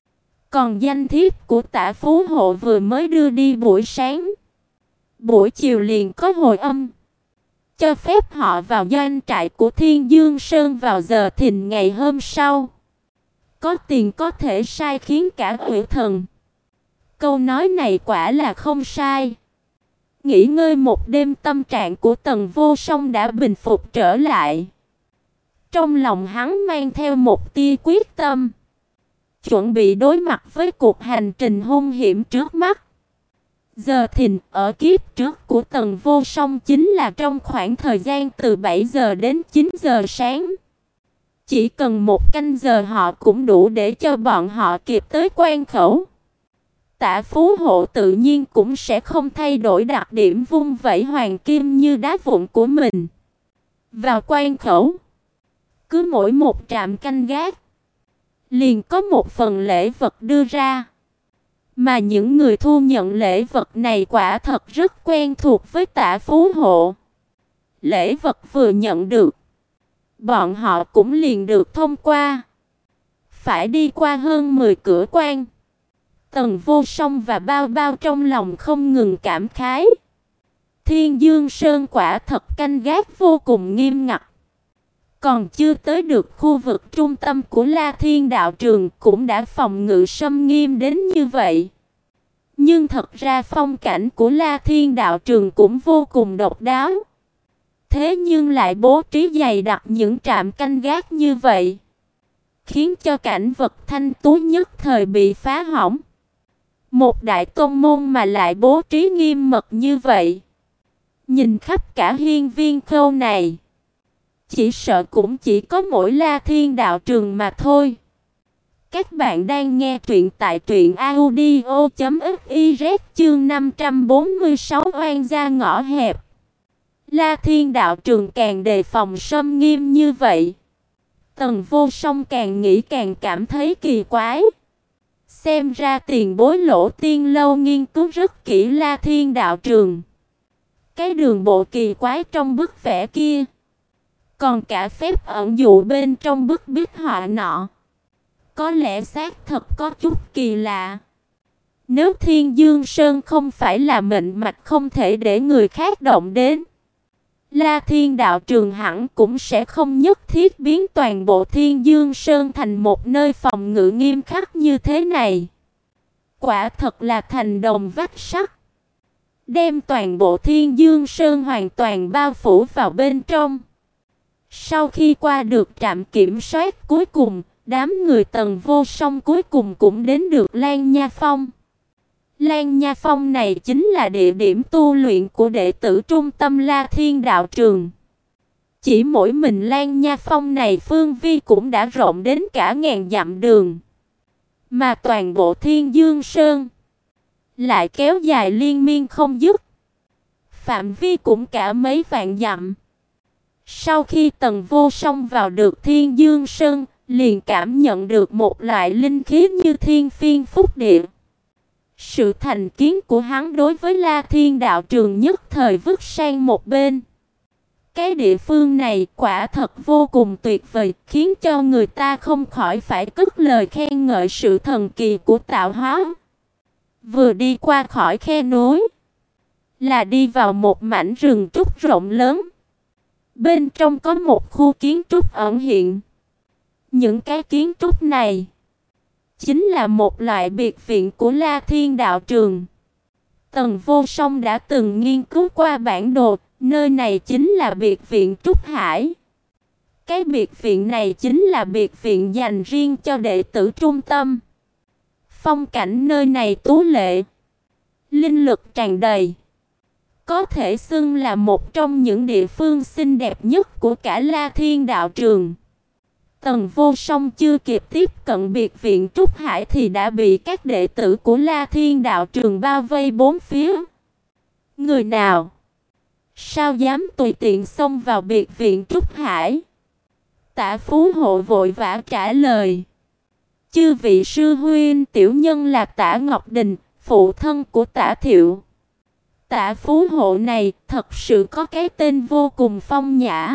Còn danh thiếp của Tả Phú Hộ vừa mới đưa đi buổi sáng, buổi chiều liền có hồi âm, cho phép họ vào doanh trại của Thiên Dương Sơn vào giờ thìn ngày hôm sau. Có tiền có thể sai khiến cả quỷ thần. Câu nói này quả là không sai. Nghỉ ngơi một đêm, tâm trạng của Tần Vô Song đã bình phục trở lại. Trong lòng hắn mang theo một tia quyết tâm, chuẩn bị đối mặt với cuộc hành trình hung hiểm trước mắt. Giờ thìn ở kiếp trước của Tần Vô Song chính là trong khoảng thời gian từ bảy giờ đến chín giờ sáng. Chỉ cần một canh giờ họ cũng đủ để cho bọn họ kịp tới quan khẩu. Tả Phú Hộ tự nhiên cũng sẽ không thay đổi đặc điểm vung vẩy hoàng kim như đá vụn của mình. Vào quan khẩu, cứ mỗi một trạm canh gác liền có một phần lễ vật đưa ra. Mà những người thu nhận lễ vật này quả thật rất quen thuộc với Tả Phú Hộ. Lễ vật vừa nhận được, bọn họ cũng liền được thông qua. Phải đi qua hơn mười cửa quan. Tần Vô Song và Bao Bao trong lòng không ngừng cảm khái. Thiên Dương Sơn quả thật canh gác vô cùng nghiêm ngặt. Còn chưa tới được khu vực trung tâm của La Thiên Đạo Trường cũng đã phòng ngự xâm nghiêm đến như vậy. Nhưng thật ra phong cảnh của La Thiên Đạo Trường cũng vô cùng độc đáo. Thế nhưng lại bố trí dày đặc những trạm canh gác như vậy, khiến cho cảnh vật thanh tú nhất thời bị phá hỏng. Một đại tôn môn mà lại bố trí nghiêm mật như vậy, nhìn khắp cả hiên viên khâu này, chỉ sợ cũng chỉ có mỗi La Thiên Đạo Trường mà thôi. Các bạn đang nghe truyện tại truyện audio chấm fiz chương năm trăm bốn mươi sáu oan gia ngõ hẹp. La Thiên Đạo Trường càng đề phòng xâm nghiêm như vậy, Tần Vô Song càng nghĩ càng cảm thấy kỳ quái. Xem ra tiền bối Lỗ Tiên Lâu nghiên cứu rất kỹ La Thiên Đạo Trường. Cái đường bộ kỳ quái trong bức vẽ kia, còn cả phép ẩn dụ bên trong bức bích họa nọ, có lẽ xác thật có chút kỳ lạ. Nếu Thiên Dương Sơn không phải là mệnh mạch không thể để người khác động đến, La Thiên Đạo Trường hẳn cũng sẽ không nhất thiết biến toàn bộ Thiên Dương Sơn thành một nơi phòng ngự nghiêm khắc như thế này. Quả thật là thành đồng vách sắt, đem toàn bộ Thiên Dương Sơn hoàn toàn bao phủ vào bên trong. Sau khi qua được trạm kiểm soát cuối cùng, đám người Tần Vô Song cuối cùng cũng đến được Lan Nha Phong. Lan Nha Phong này chính là địa điểm tu luyện của đệ tử trung tâm La Thiên Đạo Trường. Chỉ mỗi mình Lan Nha Phong này phương vi cũng đã rộng đến cả ngàn dặm đường. Mà toàn bộ Thiên Dương Sơn lại kéo dài liên miên không dứt, phạm vi cũng cả mấy vạn dặm. Sau khi Tần Vô Song vào được Thiên Dương Sơn, liền cảm nhận được một loại linh khí như thiên phiên phúc địa. Sự thành kiến của hắn đối với La Thiên Đạo Trường nhất thời vứt sang một bên. Cái địa phương này quả thật vô cùng tuyệt vời, khiến cho người ta không khỏi phải cất lời khen ngợi sự thần kỳ của tạo hóa. Vừa đi qua khỏi khe núi, là đi vào một mảnh rừng trúc rộng lớn. Bên trong có một khu kiến trúc ẩn hiện. Những cái kiến trúc này chính là một loại biệt viện của La Thiên Đạo Trường. Tần Vô Song đã từng nghiên cứu qua bản đồ, nơi này chính là biệt viện Trúc Hải. Cái biệt viện này chính là biệt viện dành riêng cho đệ tử trung tâm. Phong cảnh nơi này tú lệ, linh lực tràn đầy, có thể xưng là một trong những địa phương xinh đẹp nhất của cả La Thiên Đạo Trường. Tần Vô Song chưa kịp tiếp cận biệt viện Trúc Hải thì đã bị các đệ tử của La Thiên Đạo Trường bao vây bốn phía. Người nào? Sao dám tùy tiện xông vào biệt viện Trúc Hải? Tả Phú Hộ vội vã trả lời. Chư vị sư huynh, tiểu nhân là Tả Ngọc Đình, phụ thân của Tả Thiệu. Tạ Phú Hộ này thật sự có cái tên vô cùng phong nhã.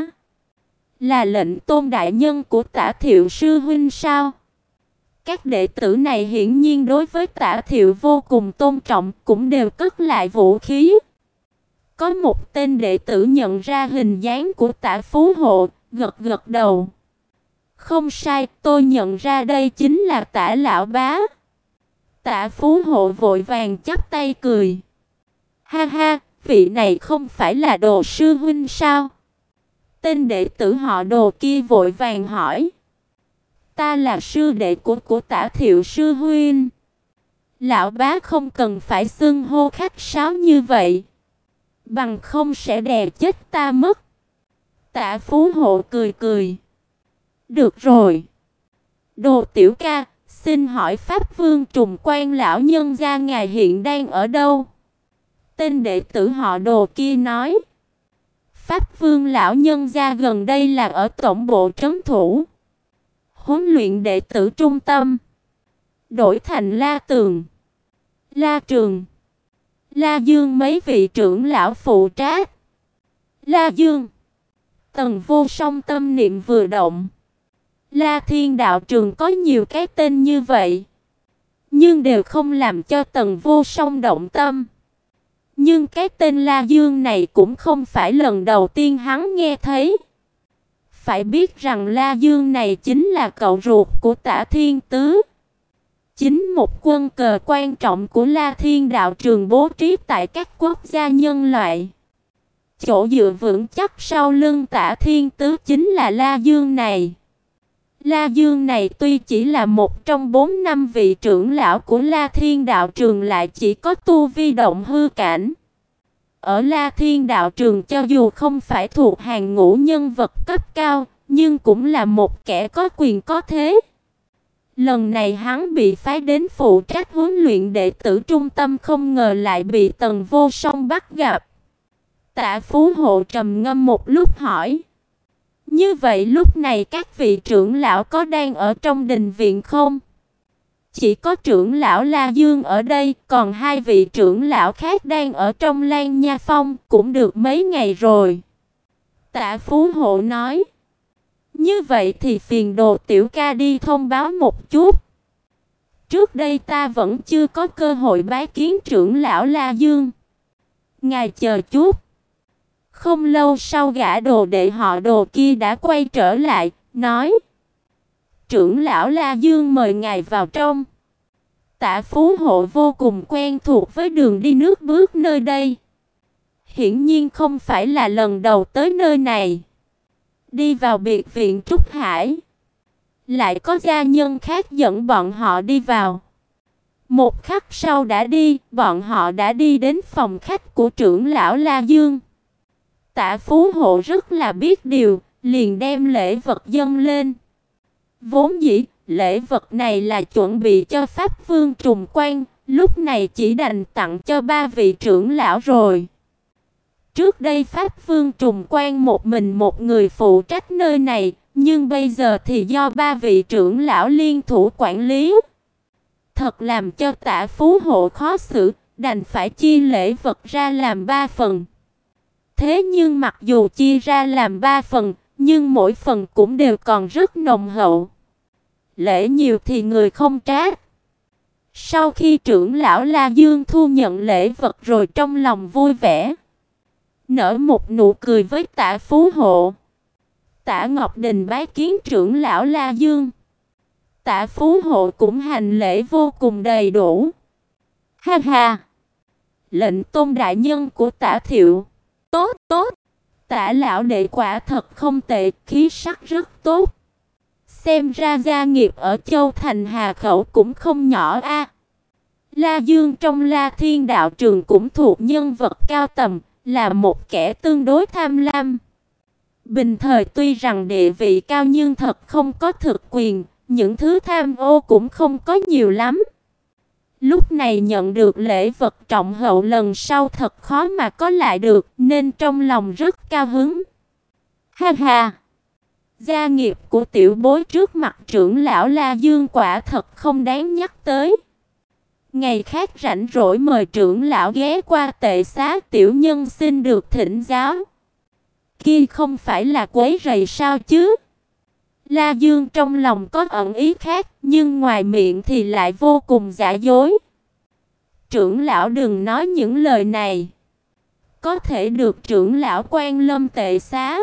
Là lệnh tôn đại nhân của Tả Thiệu sư huynh sao? Các đệ tử này hiển nhiên đối với Tả Thiệu vô cùng tôn trọng, cũng đều cất lại vũ khí. Có một tên đệ tử nhận ra hình dáng của Tả Phú Hộ, gật gật đầu. Không sai, tôi nhận ra đây chính là Tả lão bá. Tả Phú Hộ vội vàng chắp tay cười. Ha ha, vị này không phải là Đồ sư huynh sao? Tên đệ tử họ Đồ kia vội vàng hỏi. Ta là sư đệ của của Tả Thiệu sư huynh. Lão bá không cần phải xưng hô khách sáo như vậy, bằng không sẽ đè chết ta mất. Tả Phú Hộ cười cười. Được rồi. Đồ tiểu ca, xin hỏi Pháp Vương Trùng Quan lão nhân gia ngài hiện đang ở đâu? Tên đệ tử họ Đồ kia nói. Pháp Vương lão nhân gia gần đây là ở tổng bộ trấn thủ, huấn luyện đệ tử trung tâm, đổi thành La Tường, La Trường, La Dương mấy vị trưởng lão phụ trách. La Dương. Tần Vô Song tâm niệm vừa động. La Thiên đạo trường có nhiều cái tên như vậy, nhưng đều không làm cho Tần Vô Song động tâm. Nhưng cái tên La Dương này cũng không phải lần đầu tiên hắn nghe thấy. Phải biết rằng La Dương này chính là cậu ruột của Tả Thiên Tứ, chính một quân cờ quan trọng của La Thiên đạo trường bố trí tại các quốc gia nhân loại. Chỗ dựa vững chắc sau lưng Tả Thiên Tứ chính là La Dương này. La Dương này tuy chỉ là một trong bốn năm vị trưởng lão của La Thiên đạo trường, lại chỉ có tu vi động hư cảnh. Ở La Thiên đạo trường cho dù không phải thuộc hàng ngũ nhân vật cấp cao, nhưng cũng là một kẻ có quyền có thế. Lần này hắn bị phái đến phụ trách huấn luyện đệ tử trung tâm, không ngờ lại bị Tần Vô Song bắt gặp. Tạ Phú Hộ trầm ngâm một lúc hỏi. Như vậy lúc này các vị trưởng lão có đang ở trong đình viện không? Chỉ có trưởng lão La Dương ở đây, còn hai vị trưởng lão khác đang ở trong Lan Nha Phong, cũng được mấy ngày rồi. Tạ Phú Hộ nói. Như vậy thì phiền Đồ tiểu ca đi thông báo một chút. Trước đây ta vẫn chưa có cơ hội bái kiến trưởng lão La Dương. Ngài chờ chút. Không lâu sau, gã đồ đệ họ Đồ kia đã quay trở lại, nói. Trưởng lão La Dương mời ngài vào trong. Tạ Phú Hộ vô cùng quen thuộc với đường đi nước bước nơi đây. Hiển nhiên không phải là lần đầu tới nơi này. Đi vào biệt viện Trúc Hải, lại có gia nhân khác dẫn bọn họ đi vào. Một khắc sau đã đi, bọn họ đã đi đến phòng khách của trưởng lão La Dương. Tạ Phú Hộ rất là biết điều, liền đem lễ vật dâng lên. Vốn dĩ, lễ vật này là chuẩn bị cho Pháp Vương Trùng Quan, lúc này chỉ đành tặng cho ba vị trưởng lão rồi. Trước đây Pháp Vương Trùng Quan một mình một người phụ trách nơi này, nhưng bây giờ thì do ba vị trưởng lão liên thủ quản lý. Thật làm cho Tạ Phú Hộ khó xử, đành phải chia lễ vật ra làm ba phần. Thế nhưng mặc dù chia ra làm ba phần, nhưng mỗi phần cũng đều còn rất nồng hậu. Lễ nhiều thì người không trách. Sau khi trưởng lão La Dương thu nhận lễ vật rồi, trong lòng vui vẻ, nở một nụ cười với Tạ Phú Hộ. Tạ Ngọc Đình bái kiến trưởng lão La Dương. Tạ Phú Hộ cũng hành lễ vô cùng đầy đủ. Ha ha! Lệnh tôn đại nhân của Tạ Thiệu. Tốt, tốt! Tạ lão đệ quả thật không tệ, khí sắc rất tốt. Xem ra gia nghiệp ở Châu Thành Hà Khẩu cũng không nhỏ a. La Dương trong La Thiên đạo trường cũng thuộc nhân vật cao tầm, là một kẻ tương đối tham lam. Bình thời tuy rằng địa vị cao nhưng thật không có thực quyền, những thứ tham ô cũng không có nhiều lắm. Lúc này nhận được lễ vật trọng hậu lần sau thật khó mà có lại được, nên trong lòng rất cao hứng. Ha ha! Gia nghiệp của tiểu bối trước mặt trưởng lão La Dương quả thật không đáng nhắc tới. Ngày khác rảnh rỗi mời trưởng lão ghé qua tệ xá, tiểu nhân xin được thỉnh giáo. Kia không phải là quấy rầy sao chứ? La Dương trong lòng có ẩn ý khác, nhưng ngoài miệng thì lại vô cùng giả dối. Trưởng lão đừng nói những lời này. Có thể được trưởng lão quan lâm tệ xá,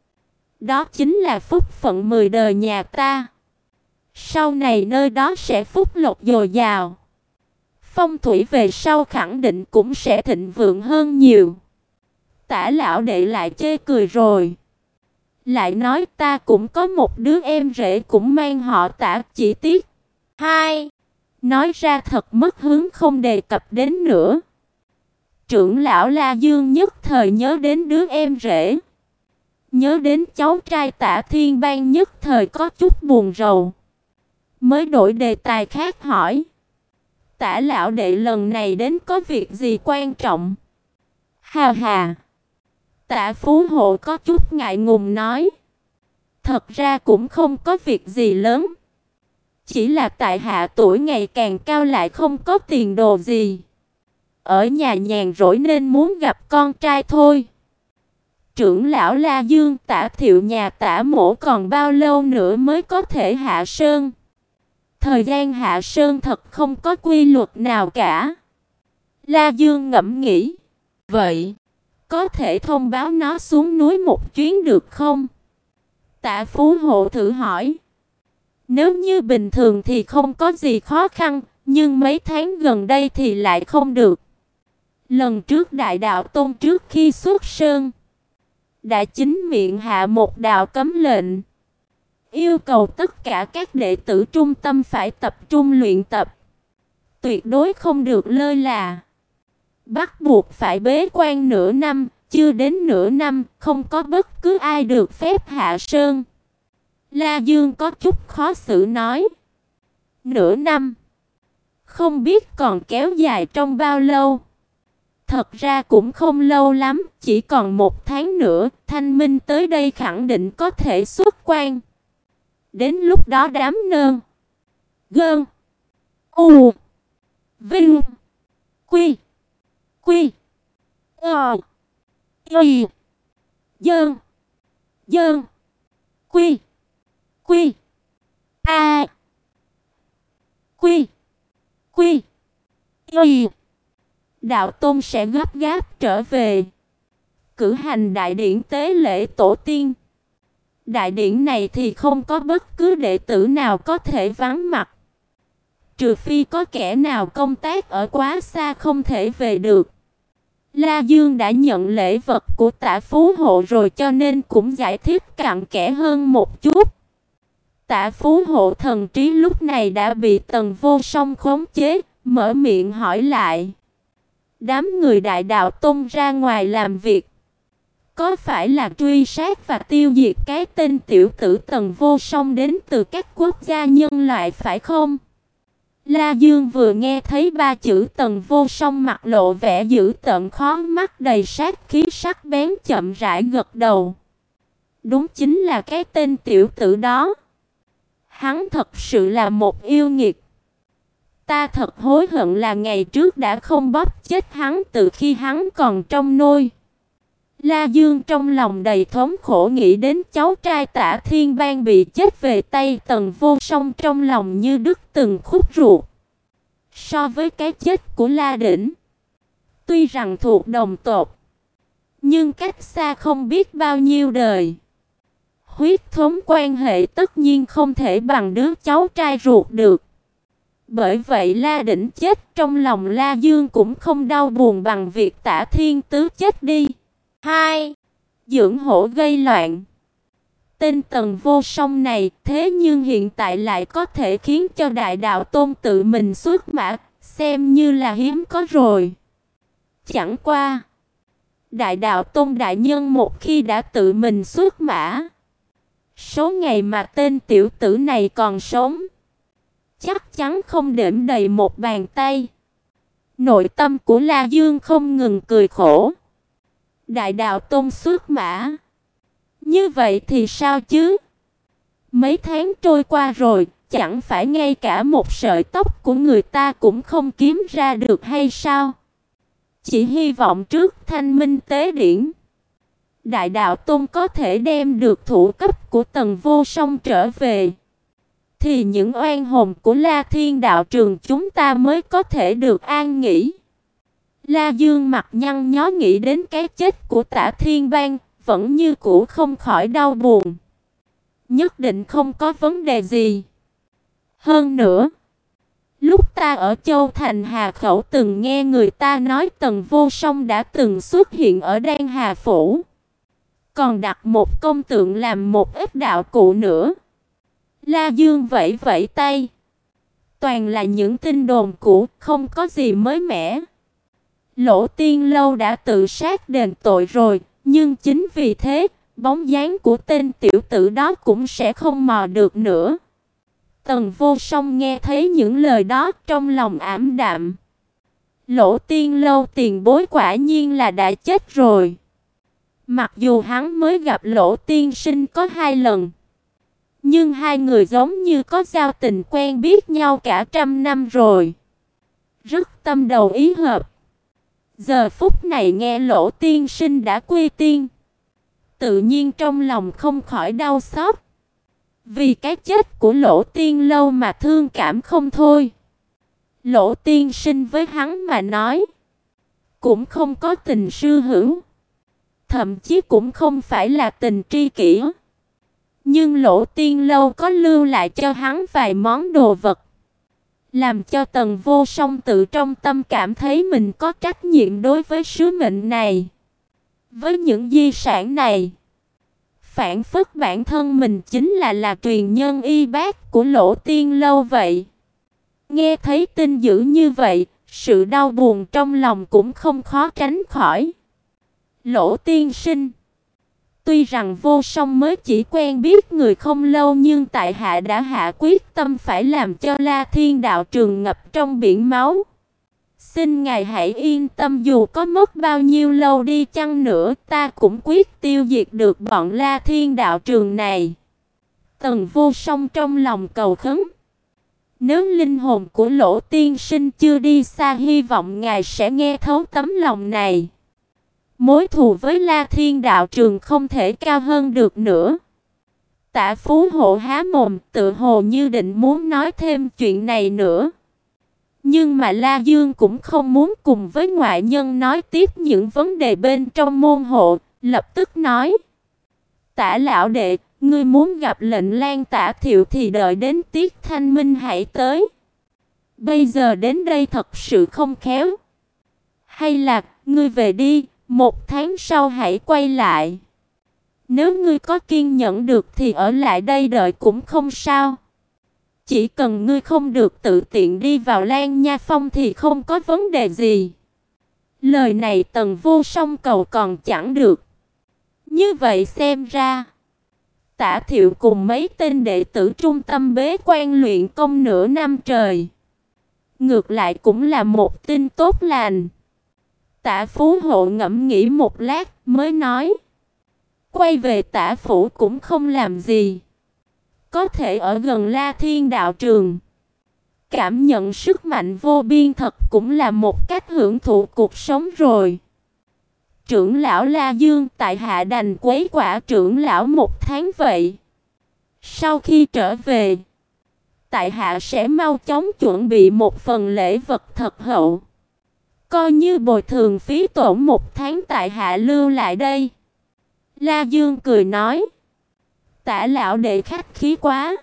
đó chính là phúc phận mười đời nhà ta. Sau này nơi đó sẽ phúc lộc dồi dào. Phong thủy về sau khẳng định cũng sẽ thịnh vượng hơn nhiều. Tả lão đệ lại chê cười rồi. Lại nói ta cũng có một đứa em rể cũng mang họ Tả, chỉ tiếc. Hai. Nói ra thật mất hứng không đề cập đến nữa. Trưởng lão La Dương nhất thời nhớ đến đứa em rể. Nhớ đến cháu trai Tả Thiên Bang nhất thời có chút buồn rầu. Mới đổi đề tài khác hỏi. Tả lão đệ lần này đến có việc gì quan trọng? Hà hà. Tả Phú Hộ có chút ngại ngùng nói. Thật ra cũng không có việc gì lớn. Chỉ là tại hạ tuổi ngày càng cao lại không có tiền đồ gì. Ở nhà nhàn rỗi nên muốn gặp con trai thôi. Trưởng lão La Dương, Tả Thiệu nhà Tả Mỗ còn bao lâu nữa mới có thể hạ sơn? Thời gian hạ sơn thật không có quy luật nào cả. La Dương ngẫm nghĩ. Vậy, có thể thông báo nó xuống núi một chuyến được không? Tả Phú Hộ thử hỏi. Nếu như bình thường thì không có gì khó khăn, nhưng mấy tháng gần đây thì lại không được. Lần trước Đại Đạo Tôn trước khi xuất sơn đã chính miệng hạ một đạo cấm lệnh, yêu cầu tất cả các đệ tử trung tâm phải tập trung luyện tập, tuyệt đối không được lơ là. Bắt buộc phải bế quan nửa năm, chưa đến nửa năm không có bất cứ ai được phép hạ sơn. La Dương có chút khó xử nói. Nửa năm? Không biết còn kéo dài trong bao lâu? Thật ra cũng không lâu lắm, chỉ còn một tháng nữa, Thanh Minh tới đây khẳng định có thể xuất quan. Đến lúc đó đám nơn, gơn, u, vinh, quy, quy, ờ, y, dơn, dơn, quy, quy, a, quy, quy, y. Đạo Tôn sẽ gấp gáp trở về, cử hành đại điển tế lễ tổ tiên. Đại điển này thì không có bất cứ đệ tử nào có thể vắng mặt, trừ phi có kẻ nào công tác ở quá xa không thể về được. La Dương đã nhận lễ vật của Tả Phú Hộ rồi cho nên cũng giải thích cặn kẽ hơn một chút. Tả Phú Hộ thần trí lúc này đã bị Tần Vô Song khống chế, mở miệng hỏi lại. Đám người Đại Đạo Tôn ra ngoài làm việc, có phải là truy sát và tiêu diệt cái tên tiểu tử Tần Vô Song đến từ các quốc gia nhân loại phải không? La Dương vừa nghe thấy ba chữ Tần Vô Song mặt lộ vẻ dữ tợn, khó mắt đầy sát khí, sắc bén chậm rãi gật đầu. Đúng chính là cái tên tiểu tử đó. Hắn thật sự là một yêu nghiệt. Ta thật hối hận là ngày trước đã không bóp chết hắn từ khi hắn còn trong nôi. La Dương trong lòng đầy thống khổ nghĩ đến cháu trai Tả Thiên Bang bị chết về tay Tần Vô Song, trong lòng như đứt từng khúc ruột. So với cái chết của La Đỉnh, tuy rằng thuộc đồng tộc, nhưng cách xa không biết bao nhiêu đời. Huyết thống quan hệ tất nhiên không thể bằng đứa cháu trai ruột được. Bởi vậy La Đỉnh chết, trong lòng La Dương cũng không đau buồn bằng việc Tả Thiên Tứ chết đi. Hai. Dưỡng hổ gây loạn. Tên Tần Vô Song này thế nhưng hiện tại lại có thể khiến cho Đại Đạo Tôn tự mình xuất mã, xem như là hiếm có rồi. Chẳng qua, Đại Đạo Tôn đại nhân một khi đã tự mình xuất mã, số ngày mà tên tiểu tử này còn sống, chắc chắn không đếm đầy một bàn tay. Nội tâm của La Dương không ngừng cười khổ. Đại Đạo Tôn xuất mã, như vậy thì sao chứ? Mấy tháng trôi qua rồi, chẳng phải ngay cả một sợi tóc của người ta cũng không kiếm ra được hay sao? Chỉ hy vọng trước Thanh Minh tế điển, Đại Đạo Tông có thể đem được thủ cấp của Tần Vô Song trở về, thì những oan hồn của La Thiên đạo trường chúng ta mới có thể được an nghỉ. La Dương mặt nhăn nhó nghĩ đến cái chết của Tả Thiên Bang, vẫn như cũ không khỏi đau buồn. Nhất định không có vấn đề gì. Hơn nữa, lúc ta ở Châu Thành Hà Khẩu từng nghe người ta nói Tần Vô Song đã từng xuất hiện ở Đan Hà Phủ, còn đặt một công tượng làm một ít đạo cụ nữa. La Dương vẫy vẫy tay. Toàn là những tin đồn cũ, không có gì mới mẻ. Lỗ Tiên Lâu đã tự sát đền tội rồi, nhưng chính vì thế, bóng dáng của tên tiểu tử đó cũng sẽ không mò được nữa. Tần Vô Song nghe thấy những lời đó, trong lòng ảm đạm. Lỗ Tiên Lâu tiền bối quả nhiên là đã chết rồi. Mặc dù hắn mới gặp Lỗ Tiên Sinh có hai lần, nhưng hai người giống như có giao tình quen biết nhau cả trăm năm rồi, rất tâm đầu ý hợp. Giờ phút này nghe Lỗ Tiên Sinh đã quy tiên, tự nhiên trong lòng không khỏi đau xót. Vì cái chết của Lỗ Tiên Lâu mà thương cảm không thôi. Lỗ Tiên Sinh với hắn mà nói, cũng không có tình sư hữu, thậm chí cũng không phải là tình tri kỷ. Nhưng Lỗ Tiên Lâu có lưu lại cho hắn vài món đồ vật, làm cho Tần Vô Song tự trong tâm cảm thấy mình có trách nhiệm đối với sứ mệnh này. Với những di sản này, phản phất bản thân mình chính là là truyền nhân y bác của Lỗ Tiên Lâu vậy. Nghe thấy tin dữ như vậy, sự đau buồn trong lòng cũng không khó tránh khỏi. Lỗ Tiên Sinh, tuy rằng Vô Song mới chỉ quen biết người không lâu, nhưng tại hạ đã hạ quyết tâm phải làm cho La Thiên đạo trường ngập trong biển máu. Xin ngài hãy yên tâm, dù có mất bao nhiêu lâu đi chăng nữa, ta cũng quyết tiêu diệt được bọn La Thiên đạo trường này. Tần Vô Song trong lòng cầu khấn. Nếu linh hồn của Lỗ Tiên Sinh chưa đi xa, hy vọng ngài sẽ nghe thấu tấm lòng này. Mối thù với La Thiên đạo trường không thể cao hơn được nữa. Tạ Phú Hộ há mồm, tự hồ như định muốn nói thêm chuyện này nữa. Nhưng mà La Dương cũng không muốn cùng với ngoại nhân nói tiếp những vấn đề bên trong môn hộ, lập tức nói: Tả lão đệ, ngươi muốn gặp lệnh Lan Tả Thiệu thì đợi đến tiết thanh minh hãy tới. Bây giờ đến đây thật sự không khéo. Hay là, ngươi về đi, một tháng sau hãy quay lại. Nếu ngươi có kiên nhẫn được thì ở lại đây đợi cũng không sao. Chỉ cần ngươi không được tự tiện đi vào Lan Nha Phong thì không có vấn đề gì. Lời này Tần Vô Song cầu còn chẳng được. Như vậy xem ra, Tả Thiệu cùng mấy tên đệ tử trung tâm bế quan luyện công nửa năm trời, ngược lại cũng là một tin tốt lành. Tả Phú Hộ ngẫm nghĩ một lát mới nói: quay về Tả phủ cũng không làm gì, có thể ở gần La Thiên đạo trường, cảm nhận sức mạnh vô biên thật cũng là một cách hưởng thụ cuộc sống rồi. Trưởng lão La Dương, tại hạ đành quấy quả trưởng lão một tháng vậy. Sau khi trở về, tại hạ sẽ mau chóng chuẩn bị một phần lễ vật thật hậu, coi như bồi thường phí tổn một tháng tại hạ lưu lại đây. La Dương cười nói: Tả lão đệ khách khí quá.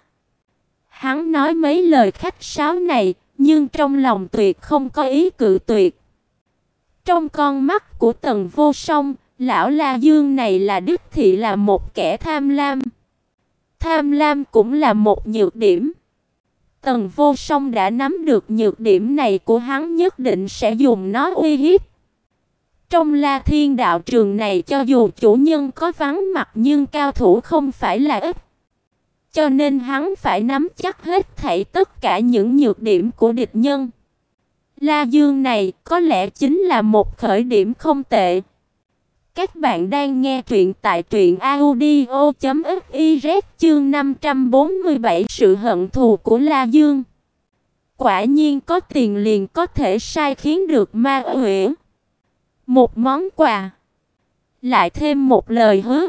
Hắn nói mấy lời khách sáo này, nhưng trong lòng tuyệt không có ý cự tuyệt. Trong con mắt của Tần Vô Song, lão La Dương này là đích thị là một kẻ tham lam. Tham lam cũng là một nhược điểm. Tần Vô Song đã nắm được nhược điểm này của hắn, nhất định sẽ dùng nó uy hiếp. Trong La Thiên đạo trường này, cho dù chủ nhân có vắng mặt nhưng cao thủ không phải là ít. Cho nên hắn phải nắm chắc hết thảy tất cả những nhược điểm của địch nhân. La Dương này có lẽ chính là một khởi điểm không tệ. Các bạn đang nghe truyện tại truyện audio chấm fiz chương năm trăm bốn mươi bảy sự hận thù của La Dương. Quả nhiên có tiền liền có thể sai khiến được ma quỷ. Một món quà, lại thêm một lời hứa,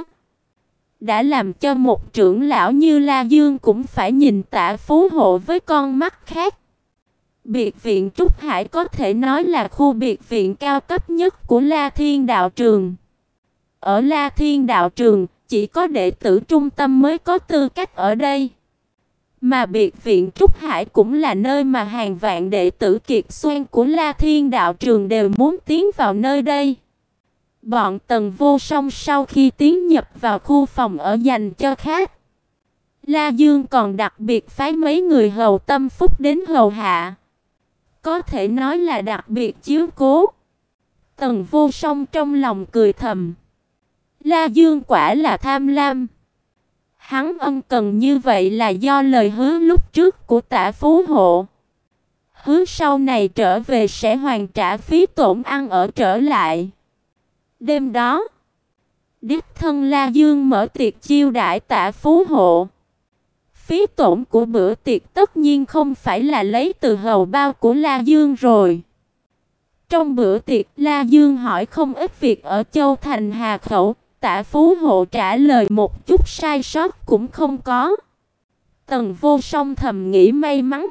đã làm cho một trưởng lão như La Dương cũng phải nhìn Tạ Phú Hộ với con mắt khác. Biệt viện Trúc Hải có thể nói là khu biệt viện cao cấp nhất của La Thiên Đạo Trường. Ở La Thiên Đạo Trường, chỉ có đệ tử trung tâm mới có tư cách ở đây. Mà biệt viện Trúc Hải cũng là nơi mà hàng vạn đệ tử kiệt xoan của La Thiên Đạo Trường đều muốn tiến vào nơi đây. Bọn Tần Vô Song sau khi tiến nhập vào khu phòng ở dành cho khách, La Dương còn đặc biệt phái mấy người hầu tâm phúc đến hầu hạ. Có thể nói là đặc biệt chiếu cố. Tần Vô Song trong lòng cười thầm. La Dương quả là tham lam. Hắn ân cần như vậy là do lời hứa lúc trước của Tạ Phú Hộ. Hứa sau này trở về sẽ hoàn trả phí tổn ăn ở trở lại. Đêm đó, đích thân La Dương mở tiệc chiêu đãi Tạ Phú Hộ. Phí tổn của bữa tiệc tất nhiên không phải là lấy từ hầu bao của La Dương rồi. Trong bữa tiệc, La Dương hỏi không ít việc ở Châu Thành Hà Khẩu. Tạ Phú Hộ trả lời một chút sai sót cũng không có. Tần Vô Song thầm nghĩ may mắn.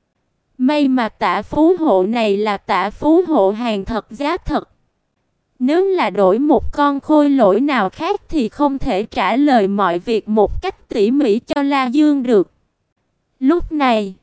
May mà Tạ Phú Hộ này là Tạ Phú Hộ hàng thật giá thật. Nếu là đổi một con khôi lỗi nào khác thì không thể trả lời mọi việc một cách tỉ mỉ cho La Dương được. Lúc này,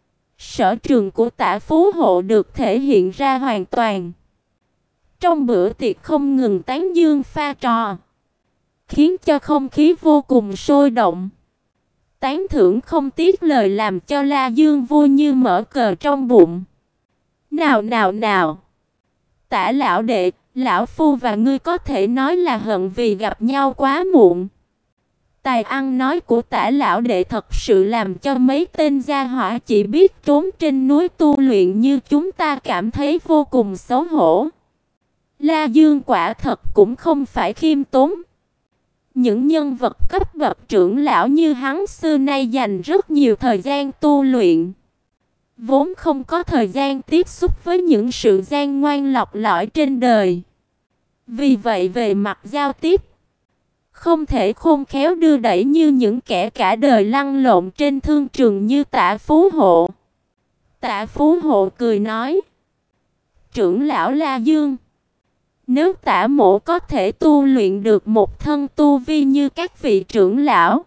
sở trường của Tạ Phú Hộ được thể hiện ra hoàn toàn. Trong bữa tiệc không ngừng tán dương pha trò, khiến cho không khí vô cùng sôi động. Tán thưởng không tiếc lời làm cho La Dương vui như mở cờ trong bụng. Nào nào nào, Tạ lão đệ, lão phu và ngươi có thể nói là hận vì gặp nhau quá muộn. Tài ăn nói của Tạ lão đệ thật sự làm cho mấy tên gia hỏa chỉ biết trốn trên núi tu luyện như chúng ta cảm thấy vô cùng xấu hổ. La Dương quả thật cũng không phải khiêm tốn. Những nhân vật cấp bậc trưởng lão như hắn xưa nay dành rất nhiều thời gian tu luyện, vốn không có thời gian tiếp xúc với những sự gian ngoan lọc lõi trên đời. Vì vậy về mặt giao tiếp, không thể khôn khéo đưa đẩy như những kẻ cả đời lăn lộn trên thương trường như Tạ Phú Hộ. Tạ Phú Hộ cười nói: trưởng lão La Dương, nếu Tạ mỗ có thể tu luyện được một thân tu vi như các vị trưởng lão,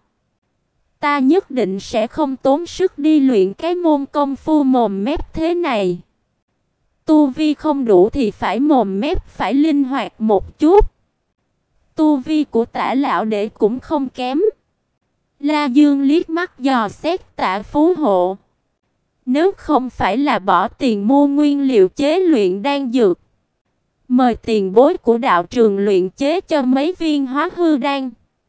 ta nhất định sẽ không tốn sức đi luyện cái môn công phu mồm mép thế này. Tu vi không đủ thì phải mồm mép phải linh hoạt một chút. Tu vi của Tạ lão đệ cũng không kém. La Dương liếc mắt dò xét Tạ Phú Hộ. Nếu không phải là bỏ tiền mua nguyên liệu chế luyện đan dược, mời tiền bối của đạo trường luyện chế cho mấy viên hóa hư đan,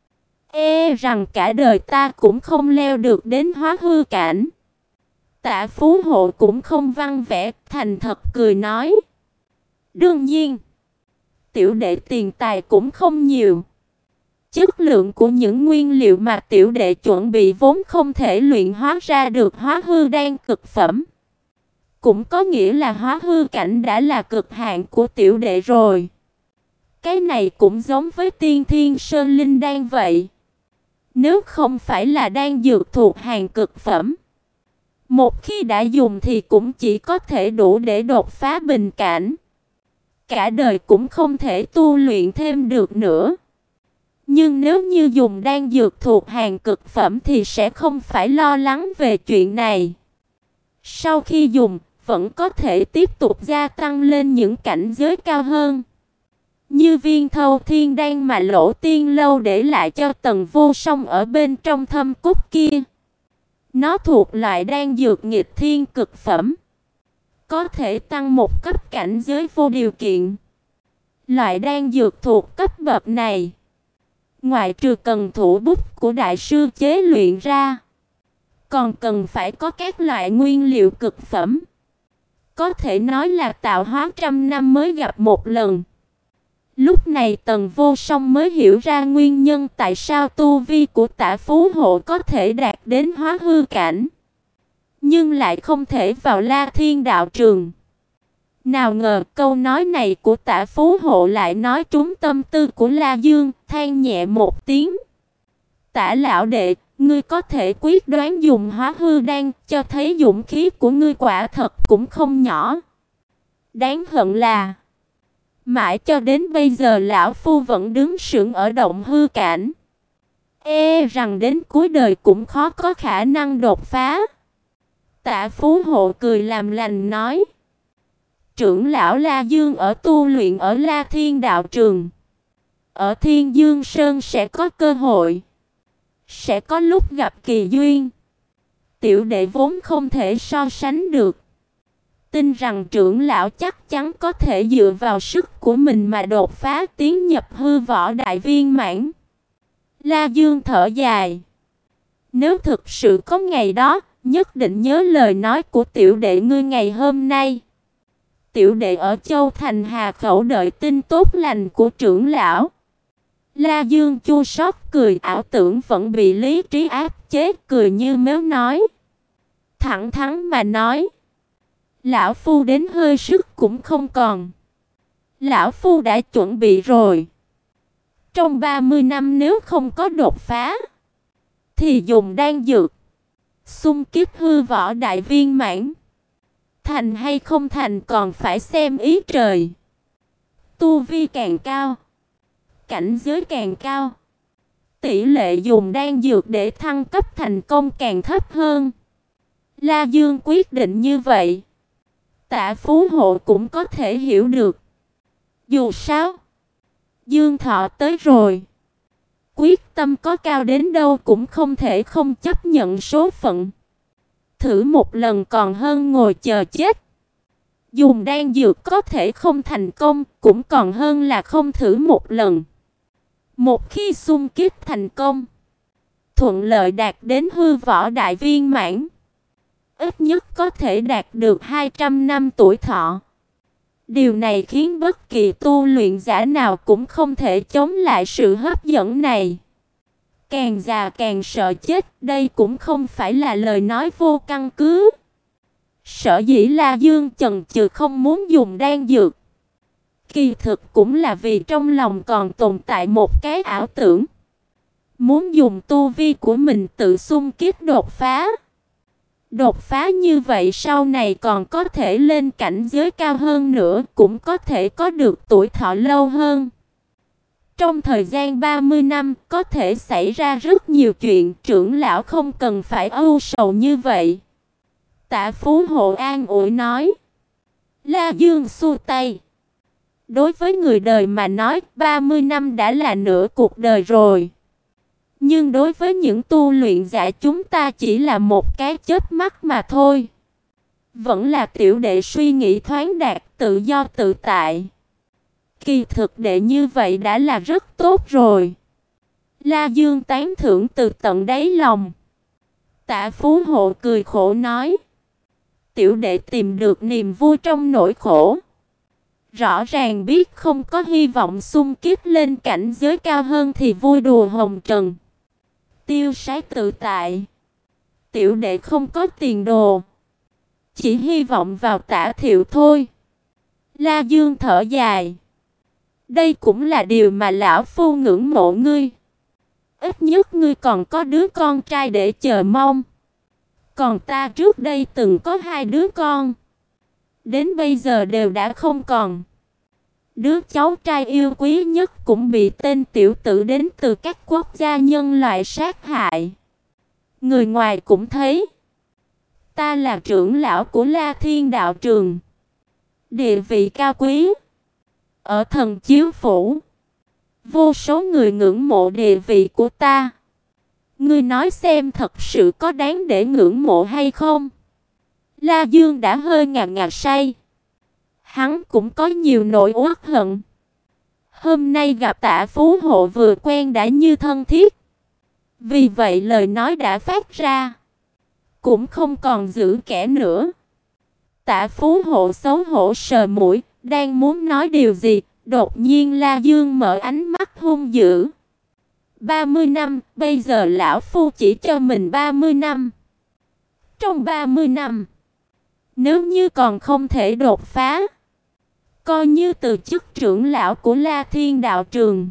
e rằng cả đời ta cũng không leo được đến hóa hư cảnh. Tạ Phú Hộ cũng không văn vẻ, thành thật cười nói: đương nhiên, tiểu đệ tiền tài cũng không nhiều. Chất lượng của những nguyên liệu mà tiểu đệ chuẩn bị vốn không thể luyện hóa ra được hóa hư đan cực phẩm. Cũng có nghĩa là hóa hư cảnh đã là cực hạn của tiểu đệ rồi. Cái này cũng giống với tiên thiên sơn linh đan vậy. Nếu không phải là đan dược thuộc hàng cực phẩm, một khi đã dùng thì cũng chỉ có thể đủ để đột phá bình cảnh. Cả đời cũng không thể tu luyện thêm được nữa. Nhưng nếu như dùng đan dược thuộc hàng cực phẩm thì sẽ không phải lo lắng về chuyện này. Sau khi dùng, vẫn có thể tiếp tục gia tăng lên những cảnh giới cao hơn. Như viên Thâu Thiên đan mà Lỗ Tiên Lâu để lại cho Tần Vô Song ở bên trong thâm cốt kia. Nó thuộc loại đan dược nghịch thiên cực phẩm, có thể tăng một cấp cảnh giới vô điều kiện. Loại đan dược thuộc cấp bậc này, ngoại trừ cần thủ bút của đại sư chế luyện ra, còn cần phải có các loại nguyên liệu cực phẩm. Có thể nói là tạo hóa trăm năm mới gặp một lần. Lúc này Tần Vô Song mới hiểu ra nguyên nhân tại sao tu vi của Tả Phú Hộ có thể đạt đến hóa hư cảnh, nhưng lại không thể vào La Thiên đạo trường. Nào ngờ câu nói này của Tả Phú Hộ lại nói trúng tâm tư của La Dương, than nhẹ một tiếng. Tả lão đệ, ngươi có thể quyết đoán dùng hóa hư đan, cho thấy dũng khí của ngươi quả thật cũng không nhỏ. Đáng hận là mãi cho đến bây giờ lão phu vẫn đứng sững ở động hư cảnh, e rằng đến cuối đời cũng khó có khả năng đột phá. Tạ Phú Hộ cười làm lành nói: trưởng lão La Dương ở tu luyện ở La Thiên đạo trường, ở Thiên Dương Sơn sẽ có cơ hội, sẽ có lúc gặp kỳ duyên. Tiểu đệ vốn không thể so sánh được, tin rằng trưởng lão chắc chắn có thể dựa vào sức của mình mà đột phá tiến nhập hư võ đại viên mãn. La Dương thở dài: nếu thực sự có ngày đó, nhất định nhớ lời nói của tiểu đệ ngươi ngày hôm nay. Tiểu đệ ở Châu Thành Hà Khẩu đợi tin tốt lành của trưởng lão. La Dương chua xót cười, ảo tưởng vẫn bị lý trí áp chế, cười như mếu nói: thẳng thắn mà nói, lão phu đến hơi sức cũng không còn. Lão phu đã chuẩn bị rồi. Trong ba mươi năm nếu không có đột phá, thì dùng đan dược xung kích hư võ đại viên mãn. Thành hay không thành còn phải xem ý trời. Tu vi càng cao, cảnh giới càng cao, tỷ lệ dùng đan dược để thăng cấp thành công càng thấp hơn. La Dương quyết định như vậy, Tạ Phú Hộ cũng có thể hiểu được. Dù sao, Dương Thọ tới rồi, quyết tâm có cao đến đâu cũng không thể không chấp nhận số phận. Thử một lần còn hơn ngồi chờ chết. Dùng đan dược có thể không thành công, cũng còn hơn là không thử một lần. Một khi xung kích thành công, thuận lợi đạt đến hư võ đại viên mãn, ít nhất có thể đạt được hai trăm năm tuổi thọ. Điều này khiến bất kỳ tu luyện giả nào cũng không thể chống lại sự hấp dẫn này. Càng già càng sợ chết, đây cũng không phải là lời nói vô căn cứ. Sở dĩ La Dương chần chừ không muốn dùng đan dược, kỳ thực cũng là vì trong lòng còn tồn tại một cái ảo tưởng. Muốn dùng tu vi của mình tự xung kích đột phá. Đột phá như vậy sau này còn có thể lên cảnh giới cao hơn nữa, cũng có thể có được tuổi thọ lâu hơn. Trong thời gian ba mươi năm có thể xảy ra rất nhiều chuyện, trưởng lão không cần phải ưu sầu như vậy. Tạ Phú Hộ an ủi nói. La Dương xua tay. Đối với người đời mà nói, ba mươi năm đã là nửa cuộc đời rồi. Nhưng đối với những tu luyện giả chúng ta chỉ là một cái chớp mắt mà thôi. Vẫn là tiểu đệ suy nghĩ thoáng đạt, tự do tự tại. Kỳ thực đệ như vậy đã là rất tốt rồi. La Dương tán thưởng từ tận đáy lòng. Tạ Phú Hộ cười khổ nói. Tiểu đệ tìm được niềm vui trong nỗi khổ. Rõ ràng biết không có hy vọng xung kích lên cảnh giới cao hơn thì vui đùa hồng trần, tiêu sái tự tại. Tiểu đệ không có tiền đồ, chỉ hy vọng vào Tả Thiệu thôi. La Dương thở dài. Đây cũng là điều mà lão phu ngưỡng mộ ngươi. Ít nhất ngươi còn có đứa con trai để chờ mong. Còn ta trước đây từng có hai đứa con, đến bây giờ đều đã không còn. Đứa cháu trai yêu quý nhất cũng bị tên tiểu tử đến từ các quốc gia nhân loại sát hại. Người ngoài cũng thấy ta là trưởng lão của La Thiên đạo trường, địa vị cao quý. Ở Thần Chiếu Phủ, vô số người ngưỡng mộ địa vị của ta. Ngươi nói xem thật sự có đáng để ngưỡng mộ hay không? La Dương đã hơi ngà ngà say. Hắn cũng có nhiều nỗi uất hận. Hôm nay gặp Tạ Phú Hộ vừa quen đã như thân thiết. Vì vậy lời nói đã phát ra, cũng không còn giữ kẻ nữa. Tạ Phú Hộ xấu hổ sờ mũi, đang muốn nói điều gì, Đột nhiên La Dương mở ánh mắt hung dữ. ba mươi năm, bây giờ lão phu chỉ cho mình ba mươi năm. Trong ba mươi năm, nếu như còn không thể đột phá, coi như từ chức trưởng lão của La Thiên đạo trường,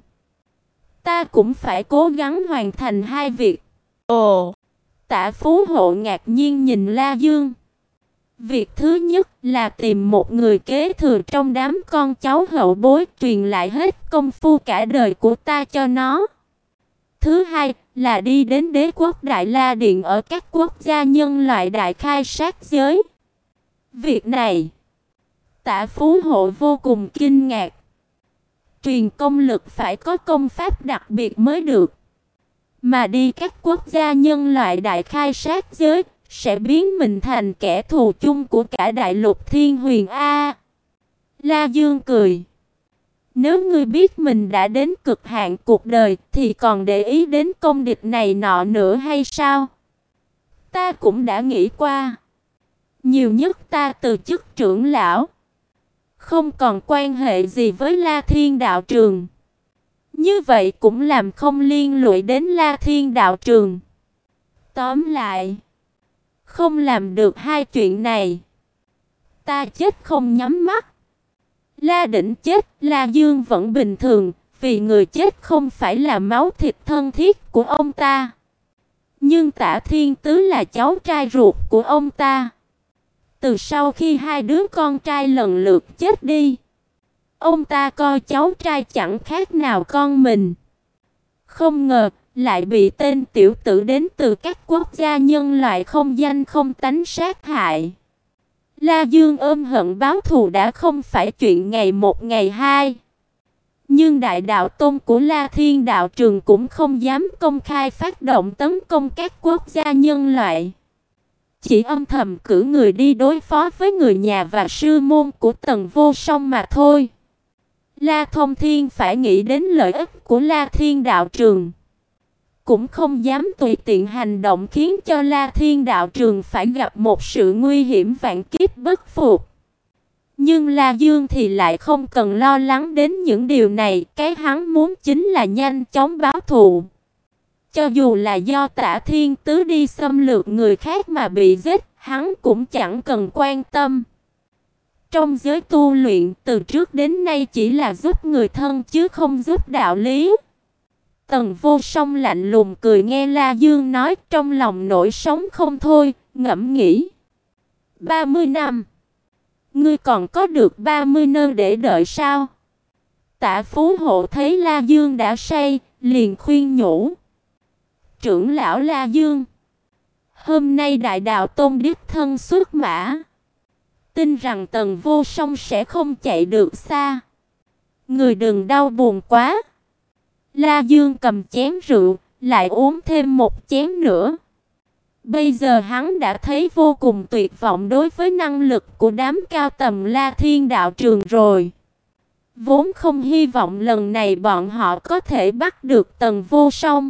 ta cũng phải cố gắng hoàn thành hai việc. Ồ, Tạ Phú Hộ ngạc nhiên nhìn La Dương. Việc thứ nhất là tìm một người kế thừa trong đám con cháu hậu bối, truyền lại hết công phu cả đời của ta cho nó. Thứ hai là đi đến đế quốc Đại La Điện ở các quốc gia nhân loại đại khai sát giới. Việc này, Tạ Phú Hộ vô cùng kinh ngạc. Truyền công lực phải có công pháp đặc biệt mới được. Mà đi các quốc gia nhân loại đại khai sát giới, sẽ biến mình thành kẻ thù chung của cả đại lục Thiên Huyền A. La Dương cười. Nếu ngươi biết mình đã đến cực hạn cuộc đời, thì còn để ý đến công địch này nọ nữa hay sao? Ta cũng đã nghĩ qua. Nhiều nhất ta từ chức trưởng lão, không còn quan hệ gì với La Thiên đạo trường. Như vậy cũng làm không liên lụy đến La Thiên đạo trường. Tóm lại, không làm được hai chuyện này, ta chết không nhắm mắt. La Đỉnh chết, La Dương vẫn bình thường, vì người chết không phải là máu thịt thân thiết của ông ta. Nhưng Tạ Thiên Tứ là cháu trai ruột của ông ta. Từ sau khi hai đứa con trai lần lượt chết đi, ông ta coi cháu trai chẳng khác nào con mình. Không ngờ lại bị tên tiểu tử đến từ các quốc gia nhân loại không danh không tánh sát hại. La Dương ôm hận báo thù đã không phải chuyện ngày một ngày hai. Nhưng đại đạo tôn của La Thiên đạo trường cũng không dám công khai phát động tấn công các quốc gia nhân loại. Chỉ âm thầm cử người đi đối phó với người nhà và sư môn của Tần Vô Song mà thôi. La Thông Thiên phải nghĩ đến lợi ích của La Thiên đạo trường, cũng không dám tùy tiện hành động khiến cho La Thiên đạo trường phải gặp một sự nguy hiểm vạn kiếp bất phục. Nhưng La Dương thì lại không cần lo lắng đến những điều này, cái hắn muốn chính là nhanh chóng báo thù. Cho dù là do Tạ Thiên Tứ đi xâm lược người khác mà bị giết, hắn cũng chẳng cần quan tâm. Trong giới tu luyện, từ trước đến nay chỉ là giúp người thân chứ không giúp đạo lý. Tần Vô Song lạnh lùng cười nghe La Dương nói, trong lòng nổi sóng không thôi, ngẫm nghĩ. ba mươi năm. Ngươi còn có được ba mươi năm để đợi sao? Tạ Phú Hộ thấy La Dương đã say, liền khuyên nhủ. Trưởng lão La Dương, hôm nay đại đạo tôn đích thân xuất mã, tin rằng Tần Vô Song sẽ không chạy được xa. Người đừng đau buồn quá. La Dương cầm chén rượu, lại uống thêm một chén nữa. Bây giờ hắn đã thấy vô cùng tuyệt vọng đối với năng lực của đám cao tầm La Thiên đạo trường rồi. Vốn không hy vọng lần này bọn họ có thể bắt được Tần Vô Song.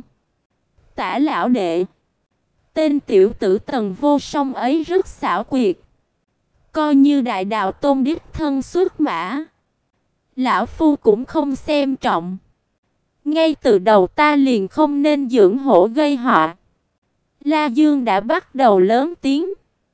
Tả lão đệ, tên tiểu tử Tần Vô Song ấy rất xảo quyệt. Coi như đại đạo tôn đích thân xuất mã, lão phu cũng không xem trọng. Ngay từ đầu ta liền không nên dưỡng hổ gây họa. La Dương đã bắt đầu lớn tiếng.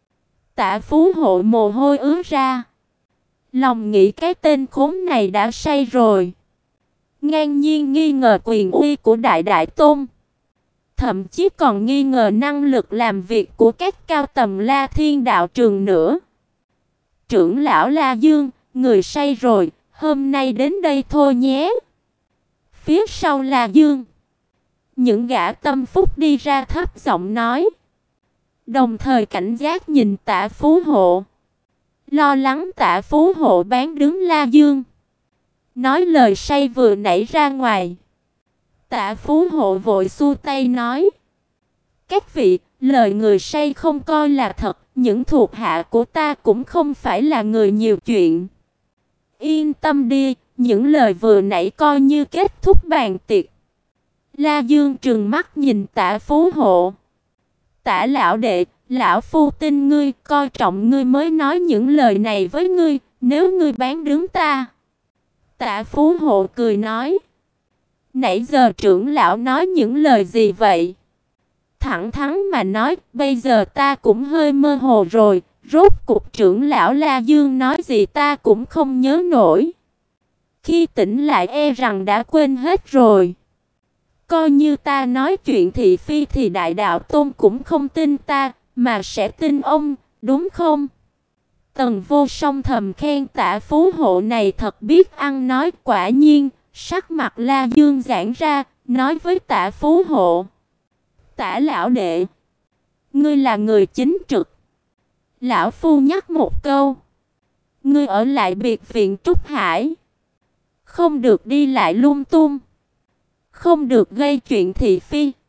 Tạ Phú Hộ mồ hôi ứa ra. Lòng nghĩ cái tên khốn này đã say rồi. Ngang nhiên nghi ngờ quyền uy của Đại Đại Tôn. Thậm chí còn nghi ngờ năng lực làm việc của các cao tầm La Thiên đạo trường nữa. Trưởng lão La Dương, người say rồi, hôm nay đến đây thôi nhé. Phía sau La Dương, những gã tâm phúc đi ra thấp giọng nói, đồng thời cảnh giác nhìn Tạ Phú Hộ, lo lắng Tạ Phú Hộ bán đứng La Dương. Nói lời say vừa nảy ra ngoài, Tạ Phú Hộ vội xua tay nói, các vị, lời người say không coi là thật, những thuộc hạ của ta cũng không phải là người nhiều chuyện. Yên tâm đi, những lời vừa nãy coi như kết thúc bàn tiệc. La Dương trừng mắt nhìn Tạ Phú Hộ. Tạ lão đệ, lão phu tin ngươi, coi trọng ngươi mới nói những lời này với ngươi, nếu ngươi bán đứng ta, Tạ Phú Hộ cười nói: "Nãy giờ trưởng lão nói những lời gì vậy?" Thẳng thắn mà nói, bây giờ ta cũng hơi mơ hồ rồi, rốt cục trưởng lão La Dương nói gì ta cũng không nhớ nổi. Khi tỉnh lại e rằng đã quên hết rồi. Coi như ta nói chuyện thị phi thì Đại Đạo Tôn cũng không tin ta, mà sẽ tin ông, đúng không? Tần Vô Song thầm khen Tạ Phú Hộ này thật biết ăn nói. Quả nhiên, sắc mặt La Dương giãn ra, nói với Tạ Phú Hộ: "Tạ lão đệ, ngươi là người chính trực. Lão phu nhắc một câu, ngươi ở lại biệt viện Trúc Hải, không được đi lại lung tung, không được gây chuyện thị phi.